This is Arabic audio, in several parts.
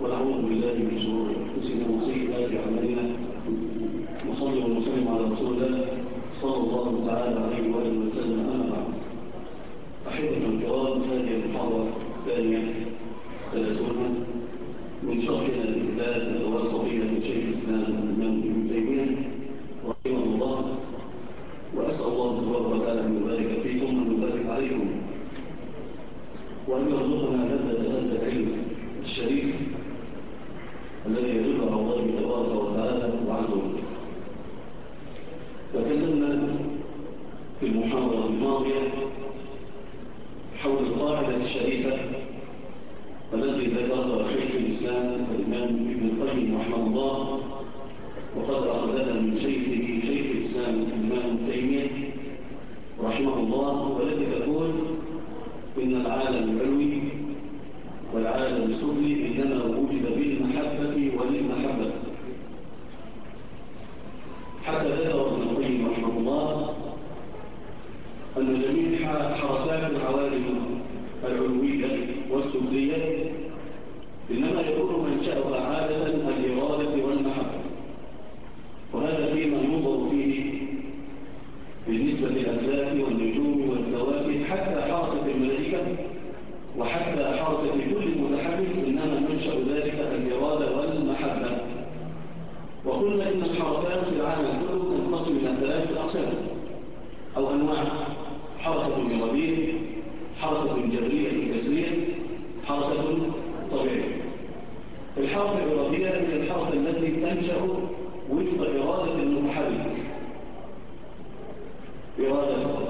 ونعوذ بالله من شرور انفسنا وسيئات اعمالنا. وصلي وسلم على رسول الله صلى الله تعالى عليه واله وسلم. اما بعد، احبه الكرام، هذه المحاضره الثانيه سنتنا من شرحنا لكتاب الواسطيه لشيخ الاسلام الامام ابن تيميه رحمه الله، واسال الله تبارك وتعالى ان يبارك فيكم وان يبارك عليكم وأن يرزقنا لذة هذا العلم الشريف الذي يدل على الله تبارك وتعالى وعز وجل. تكلمنا في المحاضرة الماضية حول القاعدة الشريفة التي ذكرها شيخ الإسلام الإمام ابن القيم رحمه الله، وقد أخذها من شيخه شيخ الإسلام الإمام ابن تيمية رحمه الله، والتي تقول إن العالم العلوي والعالم السفلي إنما وجد بالمحبة وللمحبة. حتى ذكر ابن القيم رحمه الله أن جميع حركات العوالم العلوية والسفلية إنما يكون منشأها عادة الإرادة والمحبة، وهذا فيما ينظر فيه بالنسبة للأفلاك والنجوم والكواكب حتى حركة الملائكة وحتى حركة كل متحرك إنما منشأ ذلك الإرادة والمحبة. وقلنا إن الحركات في العالم كله تنقسم إلى 3 أقسام أو أنواع: حركة إرادية، حركة جبرية كسرية، حركة طبيعية. الحركة الإرادية هي الحركة التي تنشأ وفق إرادة المتحرك، إرادته.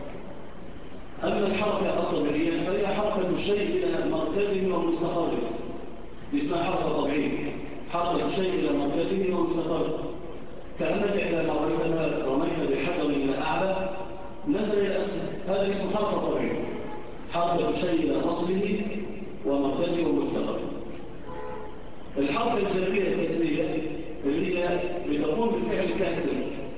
أما الحركة الطبيعية فهي حركة الشيء إلى مركزه ومستقره، اسمها حركة طبيعية. حركة الشيء إلى مركزه ومستقره، كأنك إذا رميت بحجر إلى أعلى نزل إلى أسفل، هذا اسمه حركة طبيعية. حركة الشيء إلى أصله ومركزه ومستقره. الحركة الجبرية الكسرية اللي هي بتقوم بالفعل كاسر،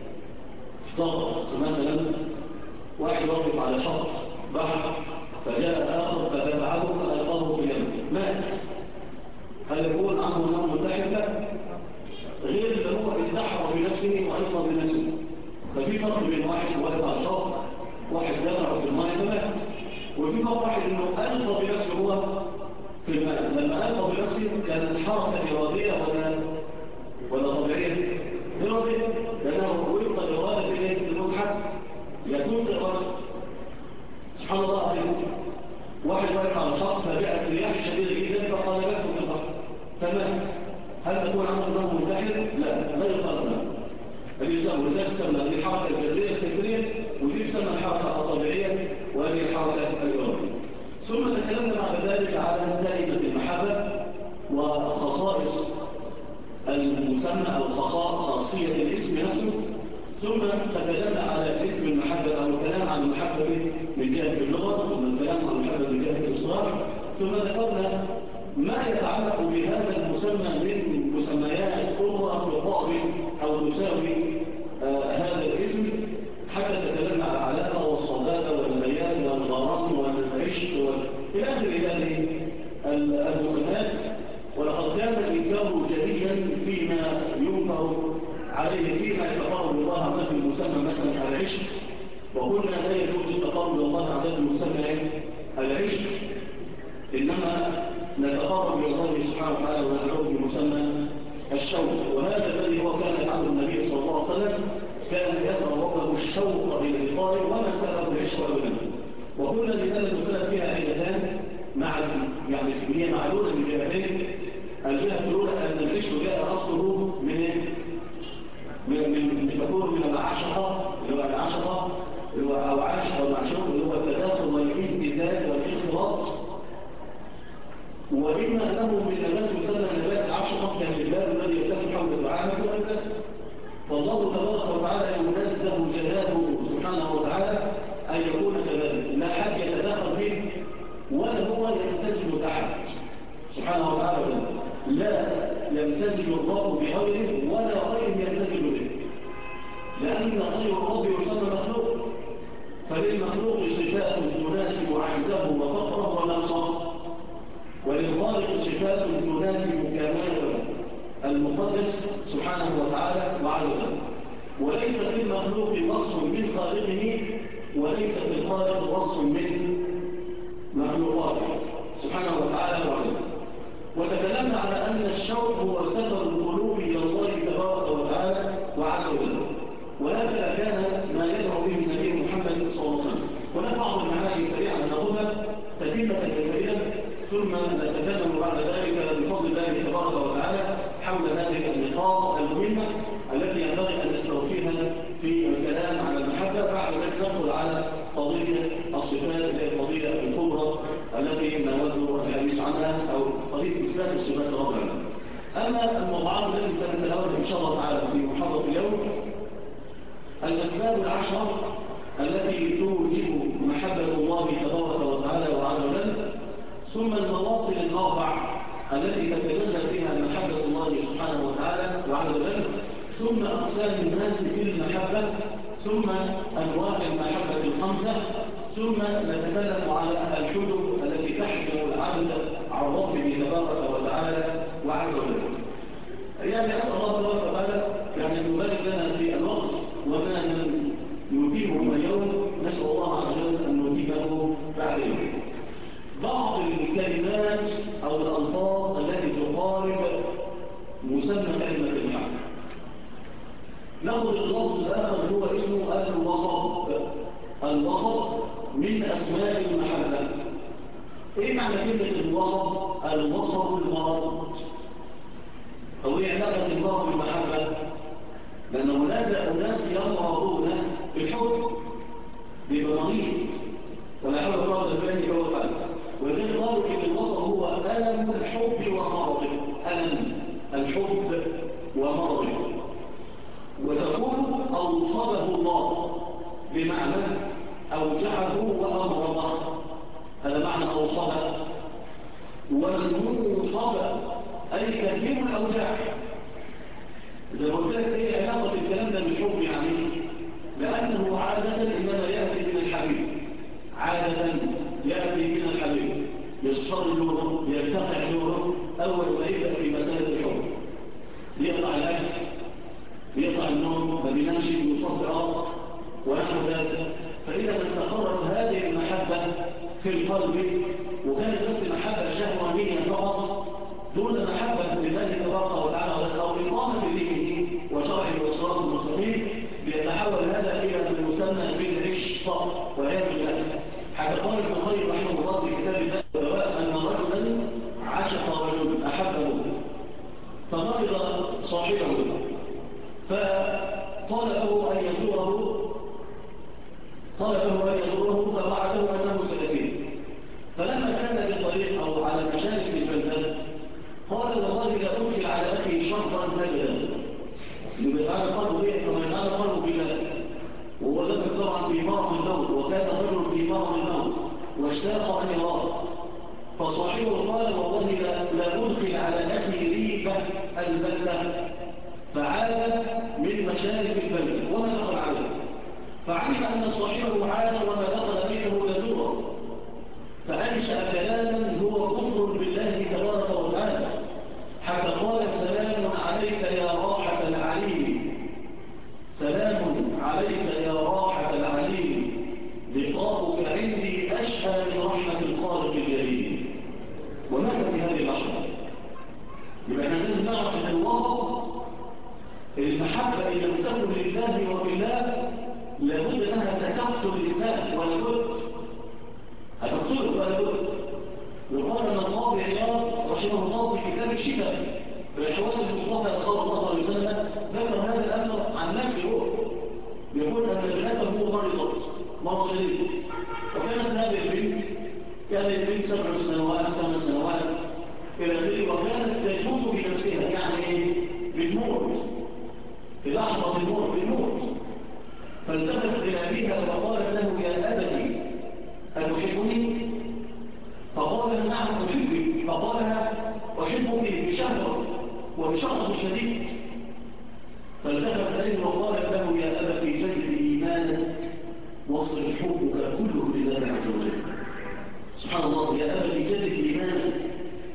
ضغط مثلا واحد واقف على شط بحر فجاء آخر فتبعه فألقاه في اليم مات، هل يكون عنه نوع منتحر؟ لا، غير اللي هو اتدحر بنفسه وألقى بنفسه. ففي فرق بين واحد واقف على شط، واحد دفع في الماء فمات، وفي فرق واحد انه ألقى بنفسه هو في الماء. لما ألقى بنفسه كانت حركة إرادية ولا طبيعية؟ إرادية، لأنه وفق إرادة المتحرك يكون إرادة. سبحان الله عليكم، واحد واقف على الشط فجاءت رياح شديدة جدا فقال لكم في البحر فمات، هل تكون عنده نوع منتحر؟ لا يقال له. ولذلك تسمى هذه الحركة الجبرية الكسرية، ودي تسمى الحركة الطبيعية، وهذه الحركة الإرادية. ثم تكلمنا بعد ذلك على كلمة المحبة وخصائص المسمى أو خاصية الاسم نفسه، ثم تكلمنا على اسم المحبة أو الكلام عن المحبة من جهة اللغة، ثم الكلام عن المحبة من جهة الإصرار، ثم ذكرنا ما يتعلق بهذا المسمى من مسميات أخرى تقابل أو تساوي هذا الاسم، حتى تكلمنا على العلاقة والصداقة والميال والغرام والعشق إلى آخر هذه المسميات. ولقد كان الإنكار جليا فيما ينكر عليه فيما يتقرب الله عز وجل بالمسمى مثلا العشق، وقلنا لا يجوز التقرب الله عز وجل بالمسمى العشق، إنما نتقرب إلى الله سبحانه وتعالى وندعوه بمسمى الشوق. وهذا الذي هو كان يفعله النبي صلى الله عليه وسلم، كان يسأل ربه الشوق إلى لقائه وما سأله العشق أبدا. وقلنا لأن المسألة فيها عدتان يعني هي معلولة من جهتين. الجهة الأولى أن العشق جاء أصله من تكون من العشقة، اللي هو العشقة اللي هو أو عاشق أو معشوق، اللي هو التداخل والامتزاج والاختلاط. وإما أنه من نبات يسمى نبات العشقة كالإبلاد الذي يتكلم حول الدعاء والأبدان. فالله تبارك وتعالى ينزه جلاله سبحانه وتعالى أن يكون كذلك، لا حد يتداخل فيه ولا هو يمتزج تحت سبحانه وتعالى، لا يمتزج الله بغيره ولا غيره يمتزج به، لأن غير الله يسمى مخلوق، فللمخلوق صفات تناسب عجزه وفقره ونقصه. وللخالق صفات تناسب كماله المقدس سبحانه وتعالى وعز وجل. وليس في المخلوق وصف من خالقه، وليس في الخالق وصف من مخلوقاته سبحانه وتعالى وعز وجل. وتكلمنا على أن الشوق هو سفر القلوب إلى الله تبارك وتعالى وعز وجل، وهكذا كان ما يدعو به النبي محمد صلى الله عليه وسلم. هناك بعض المعاني سريعا نأخذها تتمة للفائدة، ثم نتكلم بعد ذلك بفضل الله تبارك وتعالى حول هذه النقاط المهمة التي ينبغي أن نستوفيها في الكلام على المحبة. بعد ذلك ندخل على قضية الصفات، القضية الكبرى التي نود الحديث عنها، أو قضية إثبات الصفات لرب العالمين. أما الموضوعات التي سنتناولها إن شاء الله تعالى في محاضرة اليوم، الأسباب العشرة التي توجب محبة الله تبارك وتعالى وعز وجل، ثم المواطن الأربع التي تتجلى فيها محبة الله سبحانه وتعالى وعز وجل، ثم أقسام الناس في المحبة، ثم أنواع المحبة الخمسة، ثم نتكلم على الحجب التي تحجب العبد عن ربه تبارك وتعالى وعز وجل. يعني أسأل الله تبارك وتعالى أن يبارك لنا في الوقت وما نتيمه اليوم، نسأل الله عز وجل أن نتيمه بعدين. بعض الكلمات أو الألفاظ التي تقارب مسمى كلمة المحبة. نأخذ اللفظ الآخر هو اسمه الوسط. الوسط من أسماء المحبة. إيه معنى كلمة الوسط؟ الوسط المرض. أو إيه علاقة المرض بالمحبة؟ لأن هناك أناس يمرضون بالحب، بيبقى مريض ولا حول ولا قوة إلا بالله هو فعل. ولذلك قالوا إن الوسط هو ألم الحب ومرضه. ألم الحب ومرضه. وتقول أوصله الله بمعنى أوجعه وأمرضه، هذا معنى أوصله. والموصب أي كثير الأوجاع. إذا قلت لك إيه علاقة الكلام ده بالحب؟ يعني لأنه عادة إنما يأتي من الحبيب، عادة يأتي من الحبيب، يصفر نوره، يرتفع نوره أول ما يبدأ في مسألة الحب. يقطع الأكل، يقطع النوم، ما بينامش، يصاب بأرض ونحو ذلك. فإذا استقرت هذه المحبة في القلب وكانت بس محبة شهوانية فقط دون محبة لله تبارك وتعالى أو إقامة دينه وشرعه والصراط المستقيم، بيتحول هذا إلى ما يسمى بالعشق والعياذ بالله. حتى قال ابن القيم رحمه الله في كتاب الدواء أن رجلا عشق رجل أحبه فمرض صاحبه، فطال له أن يزوره فوعده أنه سيأتيه. فلما كان بالطريق أو على مشارف البلدان قال والله لا أدخل على أخي شرطا أبدا. يبقى قلبه بيه كما يقال قلبه بالله. وهو ذكر طبعا في مرض الموت، وكان الرجل في مرض الموت واشتاق أن يراه. فصاحبه قال والله لا أدخل على أخي ريبة البلدة. فعاد من مشارف البلد وما دخل عليه، فعلم أن صاحبه عاد وما دخل بيته يزوره، فأنشأ كلاما هو كفر بالله تبارك وتعالى، حتى قال سلام عليك يا راحة العليم، سلام عليك يا راحة العليم، لقاؤك عندي أشهى من رحمة الخالق الجليل. وماذا في هذه اللحظة؟ يبقى احنا لازم نعرف ان الوسط المحبة إذا لم تكن لله وفي الله لابد أنها ستقتل الإنسان، ولابد هتقتله ولابد. وقال أن القاضي عياض رحمه الله في كتاب الشفاء بأحوال المصطفى صلى الله عليه وسلم ذكر هذا الأمر عن نفسه هو، يقول أن ابنته مرضت مرض شديد، وكانت هذه البنت 7 سنوات 8 سنوات إلى آخره، وكانت تجوز بنفسها، يعني بتموت في لحظة الموت بتموت. فالتفت إلى أبيها فقالت له يا أبتي أتحبني؟ فقال نعم أحبك. فقال أحبك بشهوة وبشرط شديد. فالتفت إليه وقالت له يا أبتي جدد إيمانا واصرف حبك كله لله عز وجل. سبحان الله، يا أبتي جدد إيمانا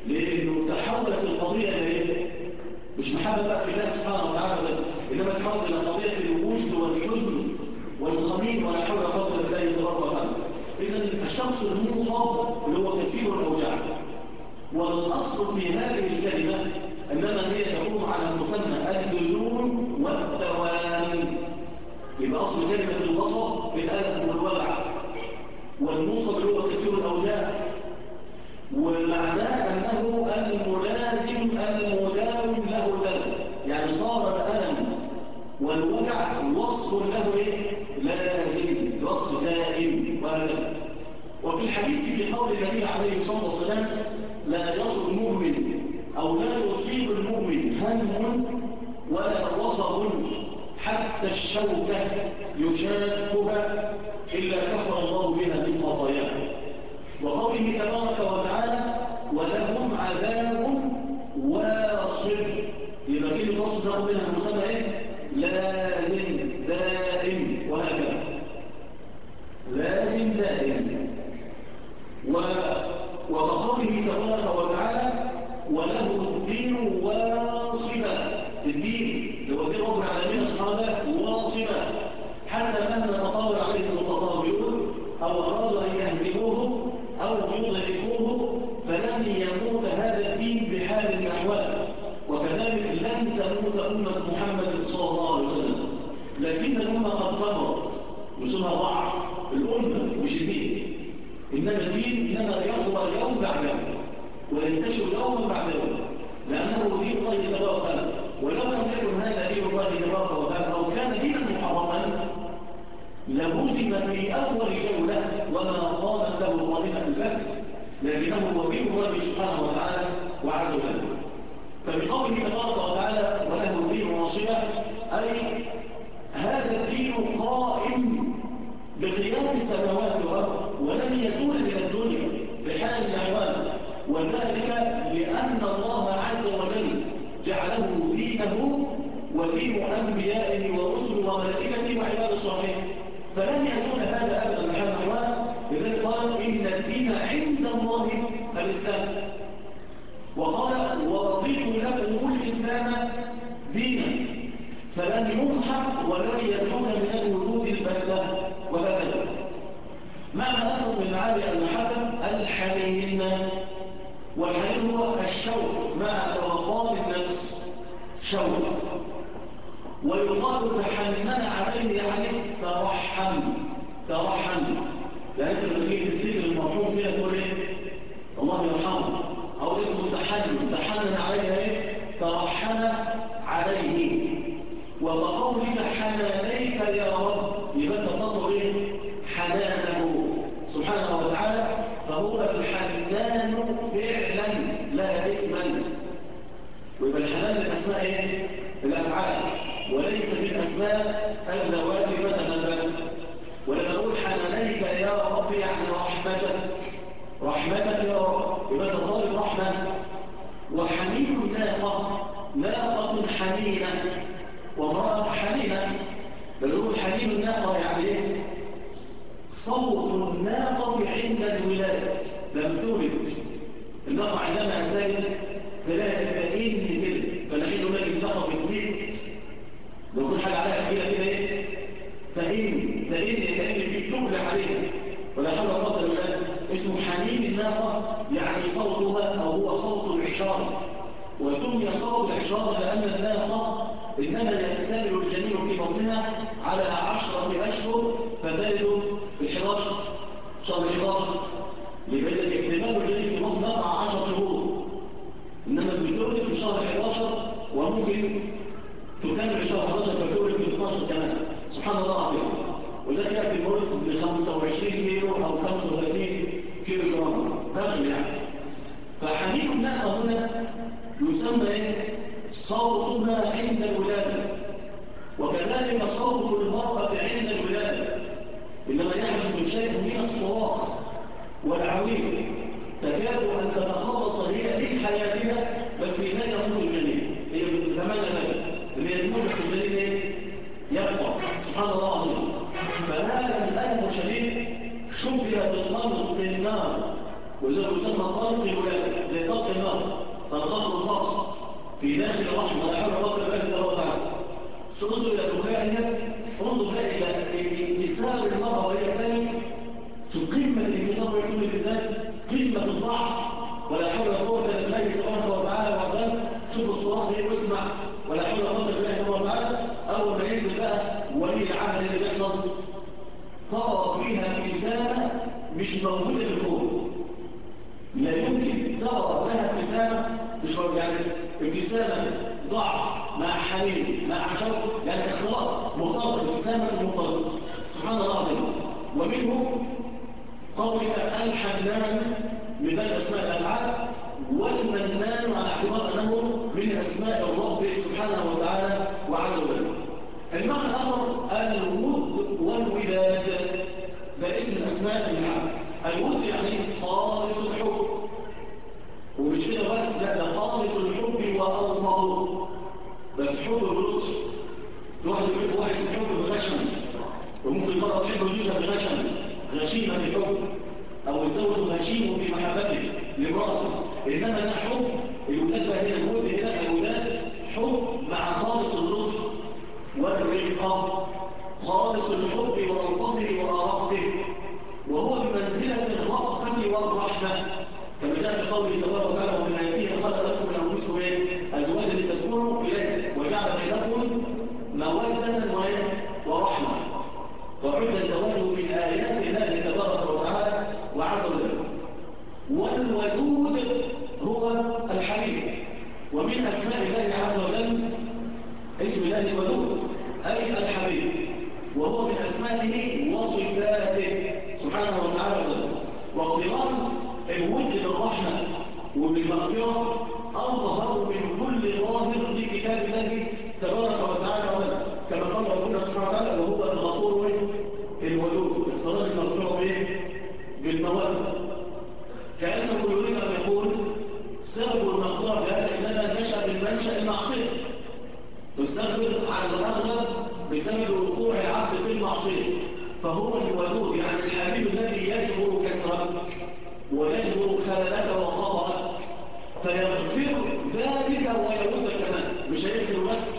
لأنه تحولت القضية إلى مش محبة بقى في الله سبحانه وتعالى، إنما تحول إلى قضية الوجد والحزن والخمين ولا حول ولا قوة إلا بالله تبارك وتعالى. إذا الشخص المنصب اللي هو كثير الأوجاع، والأصل في هذه الكلمة أنما هي تقوم على المسمى اللزوم والدوام. يبقى أصل كلمة الوصف بالألم والوجع، والمنصب اللي هو كثير الأوجاع، ومعناه أنه الملازم المداوم له الألم، يعني صار الألم والوجع وصف له لازم، وصف دائم وهكذا. وفي الحديث في قول النبي عليه الصلاة والسلام: لا يصل المؤمن أو لا يصيب المؤمن هم ولا وصب حتى الشوكة يشاكها إلا كفر الله بها من خطاياه. وقوله تبارك وتعالى: ولهم عذاب واصب. يبقى كلمة واصب له منها مسمى لازم دائم وهكذا، لازم دائم. وقوله تبارك وتعالى: وله الدين واصبا. الدين اللي هو دين رب العالمين سبحانه واصبا، حتى مهما تطاول عليه المتطاولون او ارادوا ان يهزموه او يضعفوه فلن يموت هذا الدين بحال من الاحوال. وكذلك لن تموت امه محمد صلى الله عليه وسلم، لكن الامه قد كبرت، يسمى ضعف الامه مش الدين. انما الدين انما يقوى يوم بعد يوم وينتشر يوم بعد يوم، لانه دين الله تبارك وتعالى. ولو لم يكن هذا دين الله تبارك وتعالى او كان دينا محرما لهزم في اول جوله وما قامت له قادمه البث، لكنه هو دين الله سبحانه وتعالى وعز وجل. فبقوله تبارك وتعالى: وله الدين واصبا، اي هذا الدين قائم بقيام السماوات والارض ولن يزول من الدنيا بحال من الاحوال، وذلك لان الله عز وجل جعله دينه ودين انبيائه ورسله وملائكته وعباده الصالحين، فلن يزول هذا ابدا بحال من الاحوال. لذلك قال: ان الدين عند الله الاسلام. وقال: ورضيت لكم الاسلام دينا، فلن يمحق ولن يزول من الوجود البتة. وهكذا معنى أخذ من معاني المحبة الحنين، والحنين هو الشوق مع توقان النفس شوق. ويقال تحنن عليه يعني ترحم، لأنه لما تيجي تفتكر المرحوم كده تقول الله يرحمه، أو اسمه تحنن عليه ترحم عليه. وقولك حنانيك يا رب، يبقى تطلب حنانه سبحانه وتعالى، فهو الحنان فعلا لا اسما. ويبقى الحنان الاسماء الافعال وليس بالاسماء الذوات مثلا. ولما اقول حنانيك يا رب يعني رحمتك يا رب، يبقى تطلب رحمه. وحنين ناقه حنينه وامرأة حنينة، بل هو حنين الناقة يعني صوت الناقة عند الولادة لم تولد. الناقة عندما تلد تلاقي تبقين كده، فنحن هناك الناقة بالجد لو كل حاجة عليها كده فإن كأن في تبلى عليها ولا حول ولا قوة إلا بالله. اسمه حنين الناقة يعني صوتها أو هو صوت العشارة، وسمي صوت العشارة لأن الناقة إنما يكتمل الجنين في بطنها على 10 أشهر فتلد في 11 شهر 11. لبدأ اكتمال الجنين في بطن 10 شهور، إنما بتولد في شهر 11 وممكن تكمل شهر 11 فتولد في 12 كمان. سبحان الله العظيم. وذلك يأتي المولد ب 25 كيلو أو 35 كيلو جرام داخل يعني. فحنين الناقة هنا يسمى صوتها عند الولادة، وكذلك صوت المرأة عند الولادة. إنما يحدث شيء من الصراخ والعويل تكاد أن تتخلص هي من حياتها، بس لا يموت الجنين. هي بتتمنى ذلك إن يموت الجنين يبقى. سبحان الله العظيم. فهذا الألم الشديد شبه بالقلب النار وإذا يسمى طلق الولادة زي طلق النار، طلقات رصاص في داخل الرحم ولا حول ولا قوة إلا بالله تعالى. انظر إلى الولاية، انظر إلى انكسار المرأة وهي تلف في قمة الانكسار ويكون الإنسان قمة الضعف ولا حول ولا قوة إلا بالله تبارك وتعالى وعظام. شوف الصراط ايه واسمع ولا حول ولا قوة إلا بالله تبارك وتعالى. أول ما ينزل بقى ولي العهد اللي بيحصل ترى فيها ابتسامة مش موجودة في الكون، لا يمكن ترى لها ابتسامة مش موجودة، يعني ابتسامة ضعف مع حنين مع شوق، يعني اختلاط مختلط، ابتسامة مختلط سبحان الله العظيم. ومنه قولك الحنان من بين أسماء الأفعال، والمنان على اعتبار أنه من أسماء الرب سبحانه وتعالى وعز وجل. المعنى الآخر الود والوداد، ده اسم الأسماء العامة. الود يعني خالص الحب، ومش كده بس، لا ده خالص الحب وألطفه، بس حب باللطف. واحد يحب واحد يحب بغشم، وممكن مرة تحب زوجها بغشم غشيمة بالحب، أو الزوج غشيم في محبته لمراته. إنما ده حب الوداد بقى هنا، الود هنا الوداد حب مع خالص اللطف والرقة، خالص الحب وألطفه وأرقه، وهو بمنزلة الرأفة والرحمة كما جاء في قوله تبارك وتعالى ومن آياته خلق لكم من أنفسكم أزواجا لتسكنوا إليه وجعل بينكم مودة ورحمة، وعد زواجه من آيات الله تبارك وتعالى وعز وجل. والودود هو الحليم، ومن أسماء الله عز وجل اسم الله الودود أي الحبيب، وهو من أسمائه وصفاته سبحانه وتعالى. واقتران الود بالرحمة وبالمغفرة أظهر من كل ظاهر في كتاب الله تبارك وتعالى، كما قال ربنا سبحانه وتعالى وهو الغفور الودود. اقتران المغفرة بالمودة، كأنه يريد أن يقول سبب المغفرة بهذا إنما نشأ من منشأ المعصية، تستغفر على الأغلب بسبب وقوع العبد في المعصية، فهو الودود يعني الحبيب الذي يجبر كسرك ويجبر خللك وخطأك، فيغفر ذلك ويودك كمان. مش هيغفر بس،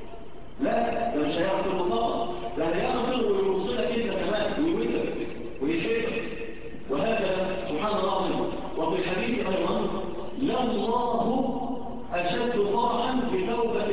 لا ده مش هيغفر فقط، ده هيغفر ويوصلك انت كمان ويودك ويحبك، وهكذا سبحان الله العظيم. وفي الحديث ايضا لله اشد فرحا بتوبه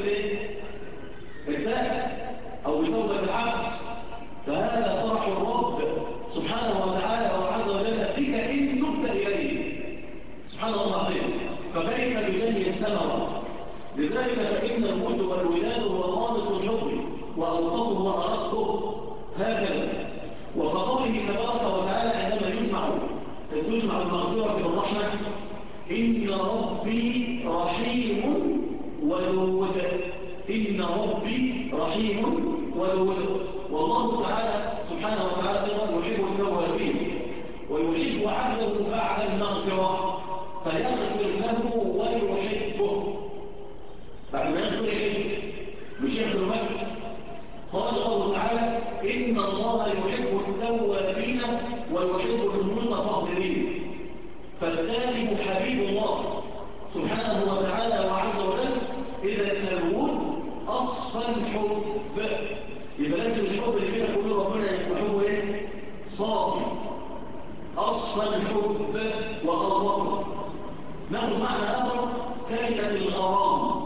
التائب او بتوبه العبد، فهذا فرح الرب سبحانه وتعالى وعز وجل بك ان تبت اليه سبحان الله العظيم، فكيف بجني الثمره. لذلك فان الود والوداد هو خالص الحب والطفه وارقه هكذا. وكقوله تبارك وتعالى عندما تجمع المغفره بالرحمه ان ربي رحيم ودود، ان ربي رحيم ودود. والله تعالى سبحانه وتعالى يحب التوابين ويحب عبده بعد المغفرة فيغفر له ويحبه. بعد ما يغفر يحبه، مش يغفر بس. قال الله تعالى إن الله يحب التوابين ويحب المتطهرين، فالتائب حبيب الله سبحانه وتعالى وعز وجل. إذا الود أصفى الحب، يبقى لازم الحب اللي كده كله ربنا يحبه ايه؟ صافي، اصفى الحب وغرامه. ناخد معنى اخر كلمه الغرام.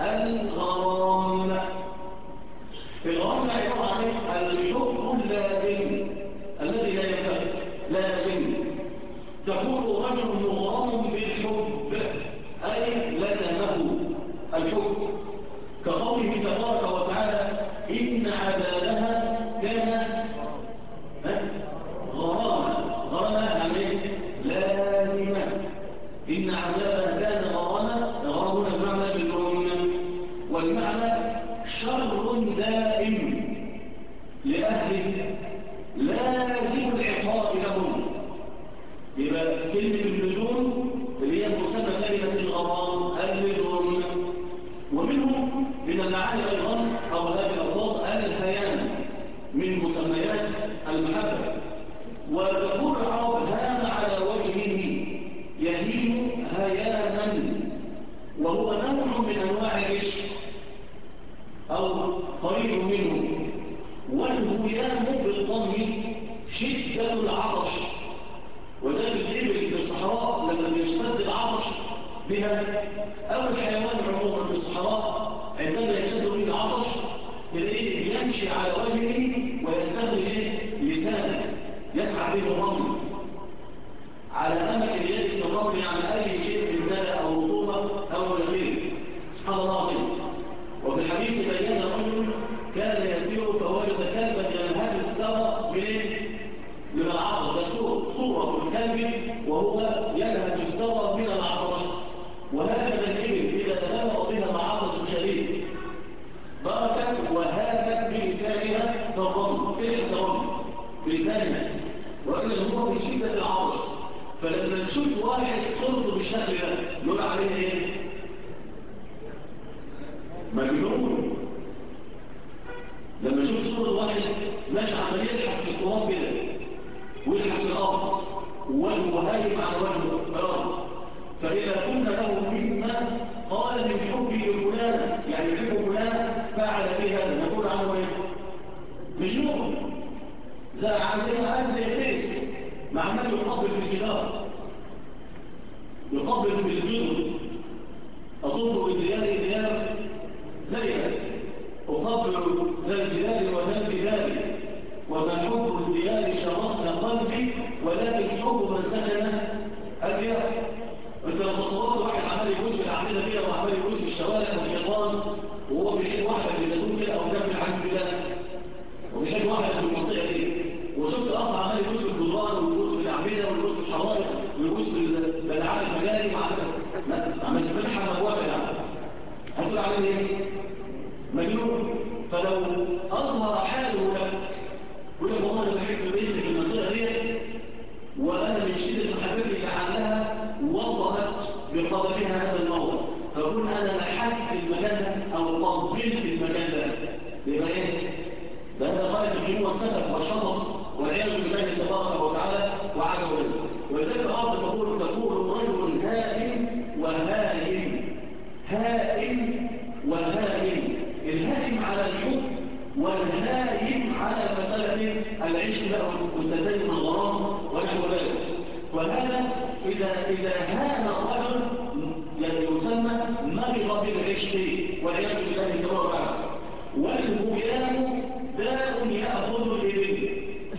الغرام ده عباره عن الحب اللازم الذي لا ينفك، لازم. تقول رجل مغرم بالحب اي لزمه الحب، كقوله تبارك وتعالى إن عذابها كان غرامة يعني لازمة. إن عذابها كان غرامة المعنى بالغرامة، والمعنى شر دائم لأهله لازم العقاب لهم. يبقى كلمة اللزوم اللي هي مسمى كلمة الغرام اللزوم. ومنهم من المعاني أيضا أو هذه الألفاظ الهيان من مسميات المحبة. وتقول العرب هان على وجهه شدة العطش. وذلك الإبل في الصحراء لما بيشتد العطش بها، أو الحيوان عموما في الصحراء عندما يشتد به العطش تلاقيه يمشي على وجهه ويستخرج لسانه يسعى به الرمل على أمل اليد في الرمل، يعني أي شيء من دلة أو رطوبة أو الأخير. سبحان الله العظيم. وفي الحديث بين رجل كان يسير فوجد كلبا ينهج الثرى من العطش. ده صورة الكلب وهو ينهج الثرى من العطش. وهكذا الإبل إذا تبلغ بها العطش شديد بركت وهافت بلسانها فالرمل تلحس الرمل بلسانها، وإذا هو في شدة العطش. فلما نشوف واحد صورته بالشكل ده نقول عليه ايه؟ مجنون. لما نشوف صورة واحد ماشي عمال يلحس في التراب كده ويلحس في الأرض ووجهه هايم على وجهه الأرض، فإذا كنا له مما قال من حبه لفلان، يعني يحب فلان فعل به هذا، نقول عنه ايه؟ مجنون. زي التيس مع عمال يقبل في الجدار، يقبل في الجنود. أطوف بالديار ديار ليلة أقبل ذا الجلال وذا الجلال، وما حب الديار شرفنا قلبي ولكن حب من سكن الديار. انت لو تصورت واحد عمال يبوس في الاعمده كده وعمال يبوس في الشوارع والجيران وهو بيحب واحده في الزيتون كده او جنب العز بالله وبيحب واحده في المنطقه دي، وشفت الاخ عمال يبوس في الجدران ويبوس في الاعمده ويبوس في الحرائق ويبوس في الالعاب المجاري عمال يفتحها مبوسه، يعني هتقول عليه ايه؟ مجنون. فلو اظهر حاله لك يقول لك والله انا بحب بنتي في المنطقه دي وانا من شده محبتي لعلها وضعت بقدمها هذا الموضع، فاقول انا لحست المكان ده او طبلت المكان ده، يبقى ايه؟ ده هذا غايه الجنون والسفه والشطط والعياذ بالله تبارك وتعالى وعز وجل. ولذلك الارض تقول رجل هائم وهائم، هائم وهائم، الهائم على الحب والهائم على مسألة العشق والتدين والغرام ونحو ذلك. وهذا إذا هان الرجل يسمى مرض بالعشق والعياذ بالله تبارك وتعالى. والهيام داء يأخذ الإبل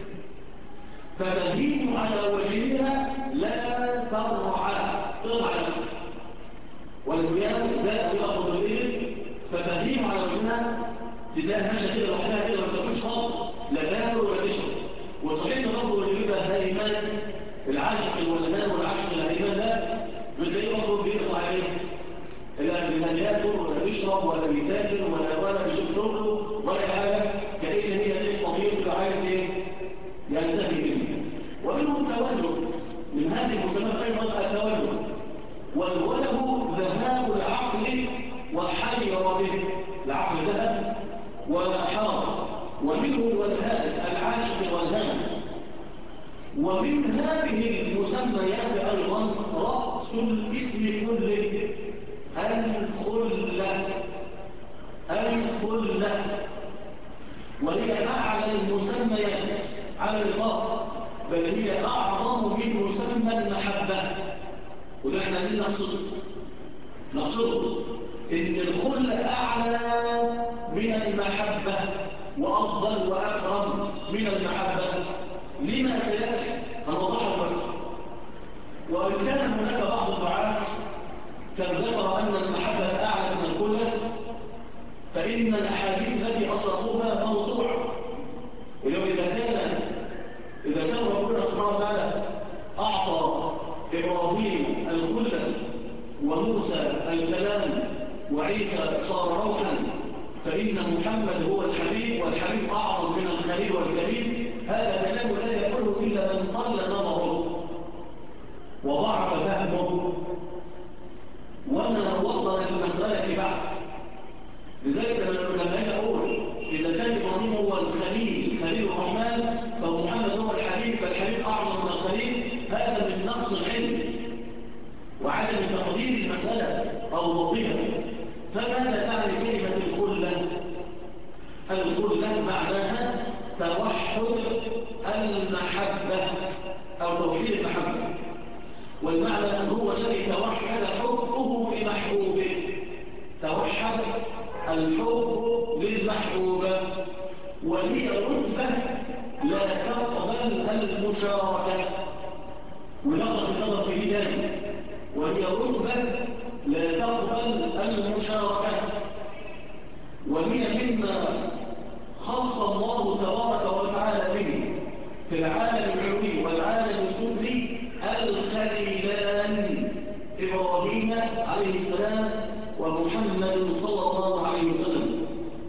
فتهين على وجهها لا ترعى. والهيام داء يأخذ الإبل فتهين على وجهها تلاقي ماشيه كده لوحدها كده ما تاكلش خالص، لا تاكل ولا تشرب. وصحيح برضه اللي بيبقى هايمان العاشق والولدان والعاشق الهايمان ده بتلاقيه برضه بيقطع عليه لا ياكل ولا بيشرب ولا بيذاكر ولا بيشوف شغله ولا حاجه، كأن هي دي الطبيعه اللي عايز ايه؟ ينتهي منه. ومنهم تولد، من هذه المسمات ايضا التولد، والولد ذهاب العقل وحير به، العقل ذهب وحار. ومنه الولهان العاشق والهان. ومن هذه المسميات أيضا رأس الاسم كله الخلة، وهي أعلى المسميات على الإطلاق، بل هي أعظم من مسمى المحبة. وده احنا عايزين نقصده إن الخلة أعلى من المحبة وأفضل وأكرم من المحبة. لما سيأتي هنوضحها دلوقتي. وإن كان هناك بعض الدعاة كان ذكر أن المحبة أعلى من الخلة، فإن الأحاديث التي أطلقوها موضوعة. ولو إذا كان ربنا سبحانه وتعالى أعطى إبراهيم الخلة وموسى الكلام وعيسى صار روحا، فإن محمد هو الحبيب والحبيب أعظم من الخليل والكريم. هذا كلام لا يقوله إلا من قل نظره وضعف فهمه وما وصل للمسألة بعد. لذلك لما أجي أقول إذا كان إبراهيم هو الخليل الرحمن فمحمد هو الحبيب فالحبيب أعظم من الخليل، هذا من نقص العلم وعدم تقدير المسألة أو ضبطها. فماذا تعني كلمة الخلة؟ الخلة معناها توحد المحبة أو توحيد المحبة. والمعنى هو الذي توحد حبه لمحبوبه، توحد الحب للمحبوبة، وهي رتبة لا تقبل المشاركة. ولقد النظر في ذلك، وهي رتبة لا تقبل المشاركة، وهي مما خص الله تبارك وتعالى به في العالم العلوي والعالم السفلي الخليلان إبراهيم عليه السلام ومحمد صلى الله عليه وسلم.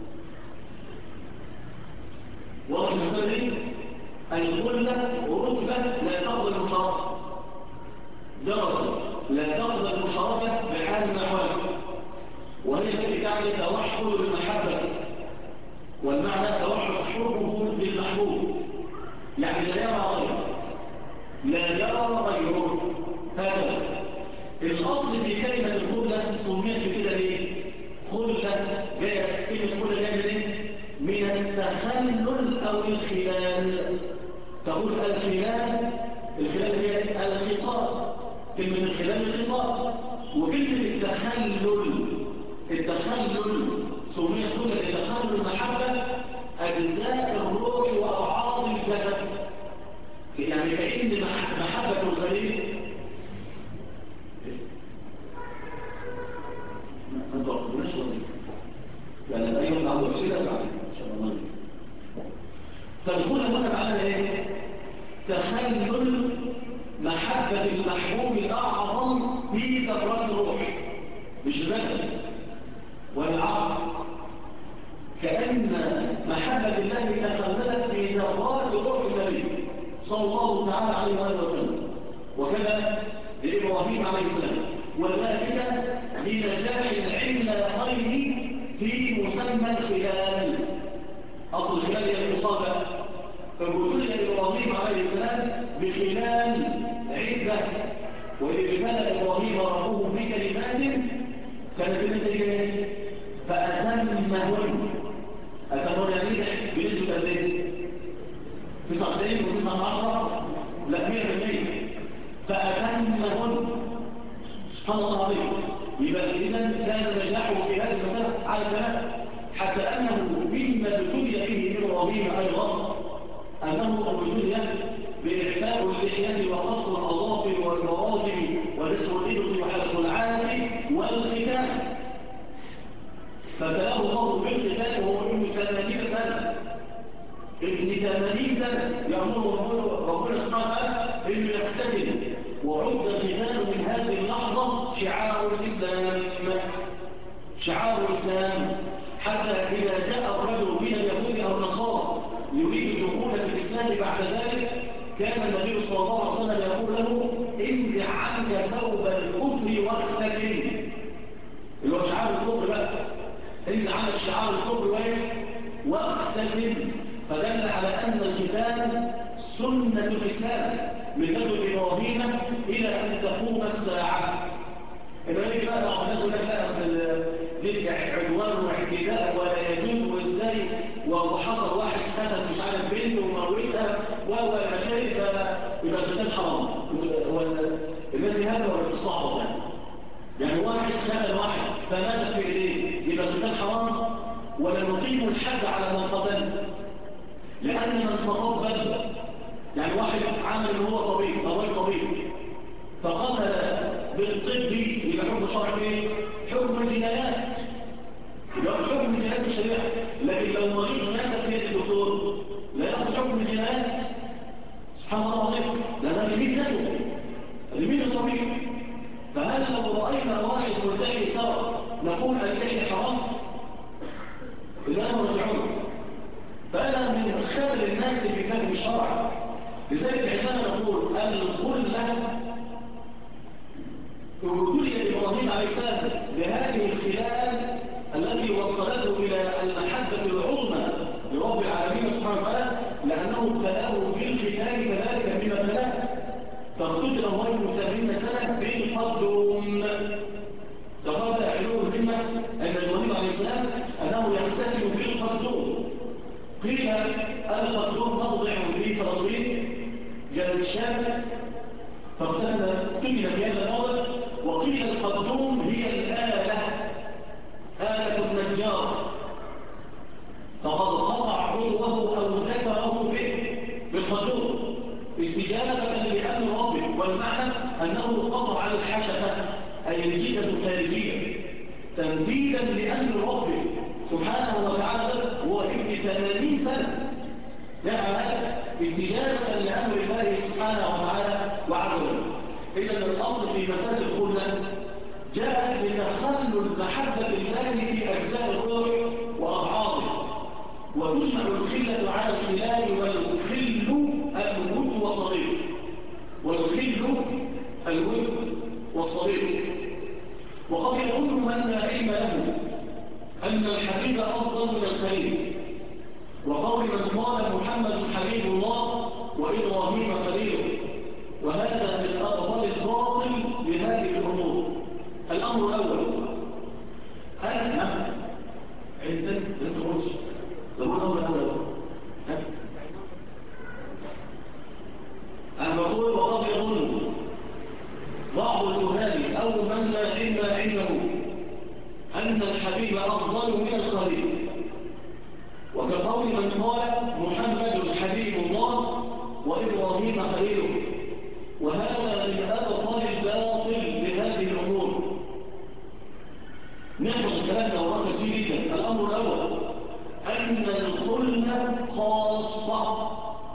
واضح المسألة دي؟ الخلة رتبة لا تقبل المشاركة، درجة لا تقبل المشاركة بحال من الأحوال، وهي التي تعني توحد المحبة. والمعنى توحد حبه للمحبوب، يعني لا يرى غيره، لا يرى غيره. هذا الأصل في كلمة الخلة، سميت بكده ليه؟ خلة جاءت كلمة خلة جاءت منين؟ من التخلل أو الخلال. تقول الخلال، الخلال هي الخصال، كلمة الخلال الخصال، وكلمة التخلل سميت خلة لتخلل المحبة أجزاء الروح وأبعاد الجسد. يعني كأن محبة الخليل ما تقولناش يعني أي واحد عنده أسئلة بعد إن شاء الله. فالخلة مكتب على إيه؟ تخلل محبة المحبوب الأعظم في ذرات الروح، مش البدن والعقل، كأن محبة الله تخللت في ذرات روح النبي صلى الله تعالى عليه وآله وسلم، وكذا لإبراهيم عليه السلام، وذلك لنجاح العملاقين في مسمى الخلال. أصل الخلال هي المصابة، ابتلي إبراهيم عليه السلام بخلال عدة، وإذ ابتلى إبراهيم ربه بكلمات كانت النتيجة فأتمهن. أتمهن يعني بنسبة قد ايه؟ 99.9 لا 100%. فأتمهن سبحان الله العظيم. يبقى إذن كان نجاحه في هذه المسألة على الكلام، حتى أنه مما ابتلي به إبراهيم أيضا أنه ابتلي بإعفاء اللحية وقص الأظافر والمراجل ونسر الإبط وحلق العانة والختان، فابتلاه الله بالختان وهو ابن 80 سنة. ابن 80 سنة يأمره ربنا سبحانه وتعالى انه يختتن، وعد الختان من هذه اللحظة شعار الإسلام، شعار الإسلام، حتى إذا جاء الرجل من اليهود أو النصارى يريد الدخول في الإسلام بعد ذلك، كان النبي صلى الله عليه وسلم يقول له انزع عنك ثوب الكفر واختتن، اللي هو شعار الكفر بقى، انزع عنك شعار الكفر واختتن. فدل على أن الختان سنة الإسلام من لدن إبراهيم إلى أن تقوم الساعة. النبي بقى بعض الناس يقول لك لا أصل دي عدوان واعتداء ولا يجوز وإزاي، وحصل واحد ختن مش عارف بنته وموتها وإلى آخره، يبقى الختان حرام. الناس هذا ولا بتصلحه يعني واحد ختن واحد فمات في إيديه، يبقى الختان حرام ولا نقيم الحد على من قتل؟ لأن من تقبل يعني واحد عامل ان هو طبيب أو غير طبيب فقتل بالطب، يبقى حكم شرعي ايه؟ حكم الجنايات، يبقى حكم الجنايات الشريعة. لكن لو مريض مات في يد الدكتور لا يأخذ حكم الجنايات. سبحان الله العظيم، لأن اليمين له اليمين الطبيب. فهذا لو رأينا واحد ملتحي سوا نقول اللحية حرام؟ الآن رجعون. فأنا من خلال الناس في فهم الشرع. لذلك عندما نقول الخلة ابتلي إبراهيم عليه السلام بهذه الخلال التي وصلته إلى المحبة العظمى لرب العالمين سبحانه وتعالى، لأنه ابتلاه بالختان كذلك بما ابتلاه، فاختبر الله ابن 80 سنة بالقدوم. تقرأ حلول الهمة عند إبراهيم عليه السلام أنه يختتن بالقدوم، قيل القدوم موضع في فلسطين جنوب الشام فاختلف في هذا الموضع، وقيل القدوم هي آلة النجار، فقد قطع عضوه أو ذكره بالقدوم استجابة لأمر ربه، والمعنى أنه قطع الحشفة أي الجيدة الخارجية تنفيذا لأمر ربه سبحانه وتعالى. هو ابن 80 سنة يفعل هذا استجابة لأمر الله سبحانه وتعالى وعز وجل. إذا الأصل في مسألة الخلة جاءت لتخلل محبة الله في أجزاء الروح وأضعافه، وتجمع الخلة على الخلال، والخل الود والصديق، والخل الود والصديق. وقد يظن من لا علم له أن الحبيب أفضل من الخليل، وقول من قال محمد حبيب الله وإبراهيم خليله، وهذا من أبطال الباطل لهذه الأمور. الأمر الأول أنا عندك لسه قلتش لو الأمر الأول أنا بقول وقد يظن بعض الجهال أو من لا علم عنده أن الحبيب أفضل من الخليل، وكقول من قال محمد حبيب الله وإبراهيم خليله، وهذا من أبطال الباطل لهذه الأمور. نحن الكلام ده ورقة فيه جدا. الأمر الأول أن الخلة خاصة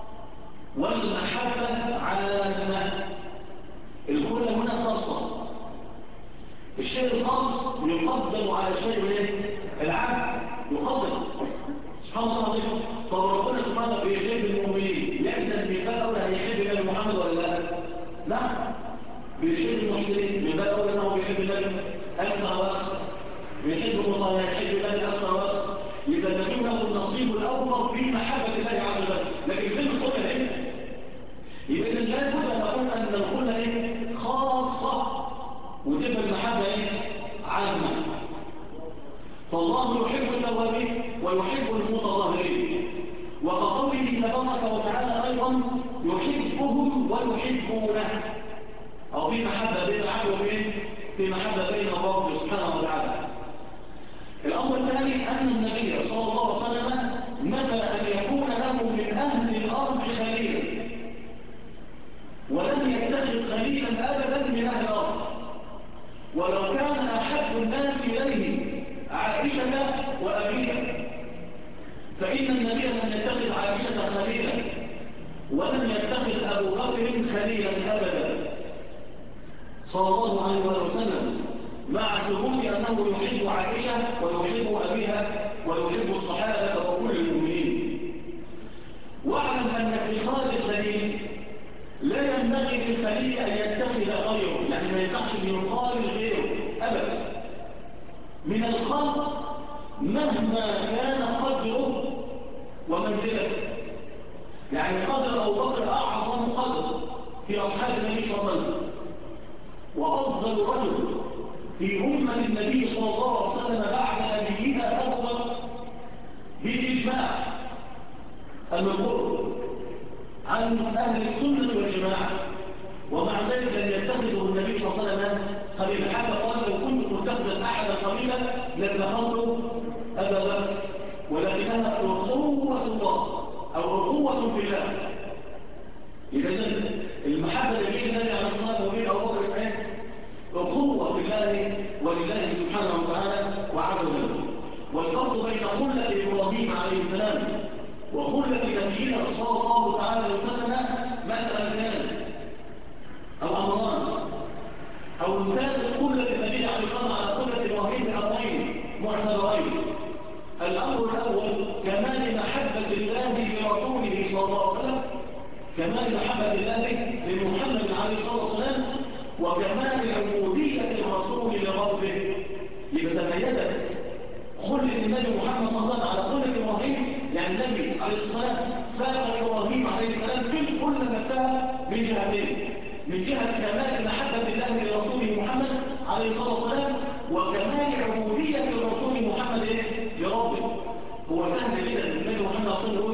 والمحبة عامة. الخلة هنا خاصة، الشيء الخاص يقدم على الشيء العام، يقدم سبحان الله العظيم. طب ربنا سبحانه بيحب المؤمنين، يأذن من باب أولى هيحب النبي محمد ولا لا؟ لا، بيحب المحسنين من باب أولى أنه بيحب النبي أكثر وأكثر، بيحب المطالع يحب النبي أكثر وأكثر. يبقى النبي له النصيب الأوفر في محبة الله عز وجل. لكن فين الخلة هنا؟ يبقى إذن لا بد أن أقول أن الخلة خاصة وتبقى المحبة عامة. فالله يحب التوابين ويحب المتظاهرين، وكقوله تبارك وتعالى أيضا يحبهم ويحبونه، أو في محبة بين العبد وبين في محبة بين الله سبحانه وتعالى. الأمر الثاني أن النبي صلى الله عليه وسلم نفى أن يكون له من أهل الأرض خليلا، ولم يتخذ خليلا أبدا من أهل الأرض. ولو كان أحب الناس إليه عائشة وأبيها، فإن النبي لم يتخذ عائشة خليلا ولم يتخذ أبو بكر خليلا أبدا صلى الله عليه وسلم، مع ثبوت أنه يحب عائشة ويحب أبيها ويحب الصحابة وكل المؤمنين. واعلم أن اتخاذ الخليل لا ينبغي للخليل أن يتخذ غيره، يعني ما ينفعش أن يخالل غيره أبدا من الخلق مهما كان قدره ومنزلته. يعني قدر أبو بكر أعظم قدر في أصحاب النبي صلى الله عليه وسلم، وأفضل رجل في أمة النبي صلى الله عليه وسلم بعد نبيها أبو بكر بالإجماع المنقول عن أهل السنة والجماعة، ومع ذلك لم يتخذه النبي صلى الله عليه وسلم خليلا، حتى قال لو كنت متخذا أحدا خليلا لاتخذت أبا بكر، ولكنها أخوة الله أو أخوة في الله. إذا المحبة التي النبي عليه الصلاة والسلام وبين أبو بكر أخوة في الله ولله سبحانه وتعالى وعز وجل. والفرق بين خلة إبراهيم عليه السلام وخلة نبينا صلى الله تعالى وسلم مسألتان أو أمران، أو مثال خلة النبي عليه الصلاة والسلام على خلة إبراهيم بأمرين معتبرين. الأمر الأول كمال محبة الله لرسوله صلى الله عليه وسلم، كمال محبة الله لمحمد عليه الصلاة والسلام، وكمال عبودية الرسول لربه. يتميزت خلة النبي محمد صلى الله عليه وسلم على خلة إبراهيم، يعني النبي عليه الصلاة والسلام فاق إبراهيم عليه السلام في الخلة نفسها من جهتين: من جهة كمال محبة الله لرسوله محمد عليه الصلاة والسلام، وكمال عبودية الرسول محمد لربه. هو سهل جدا النبي محمد صلى الله عليه وسلم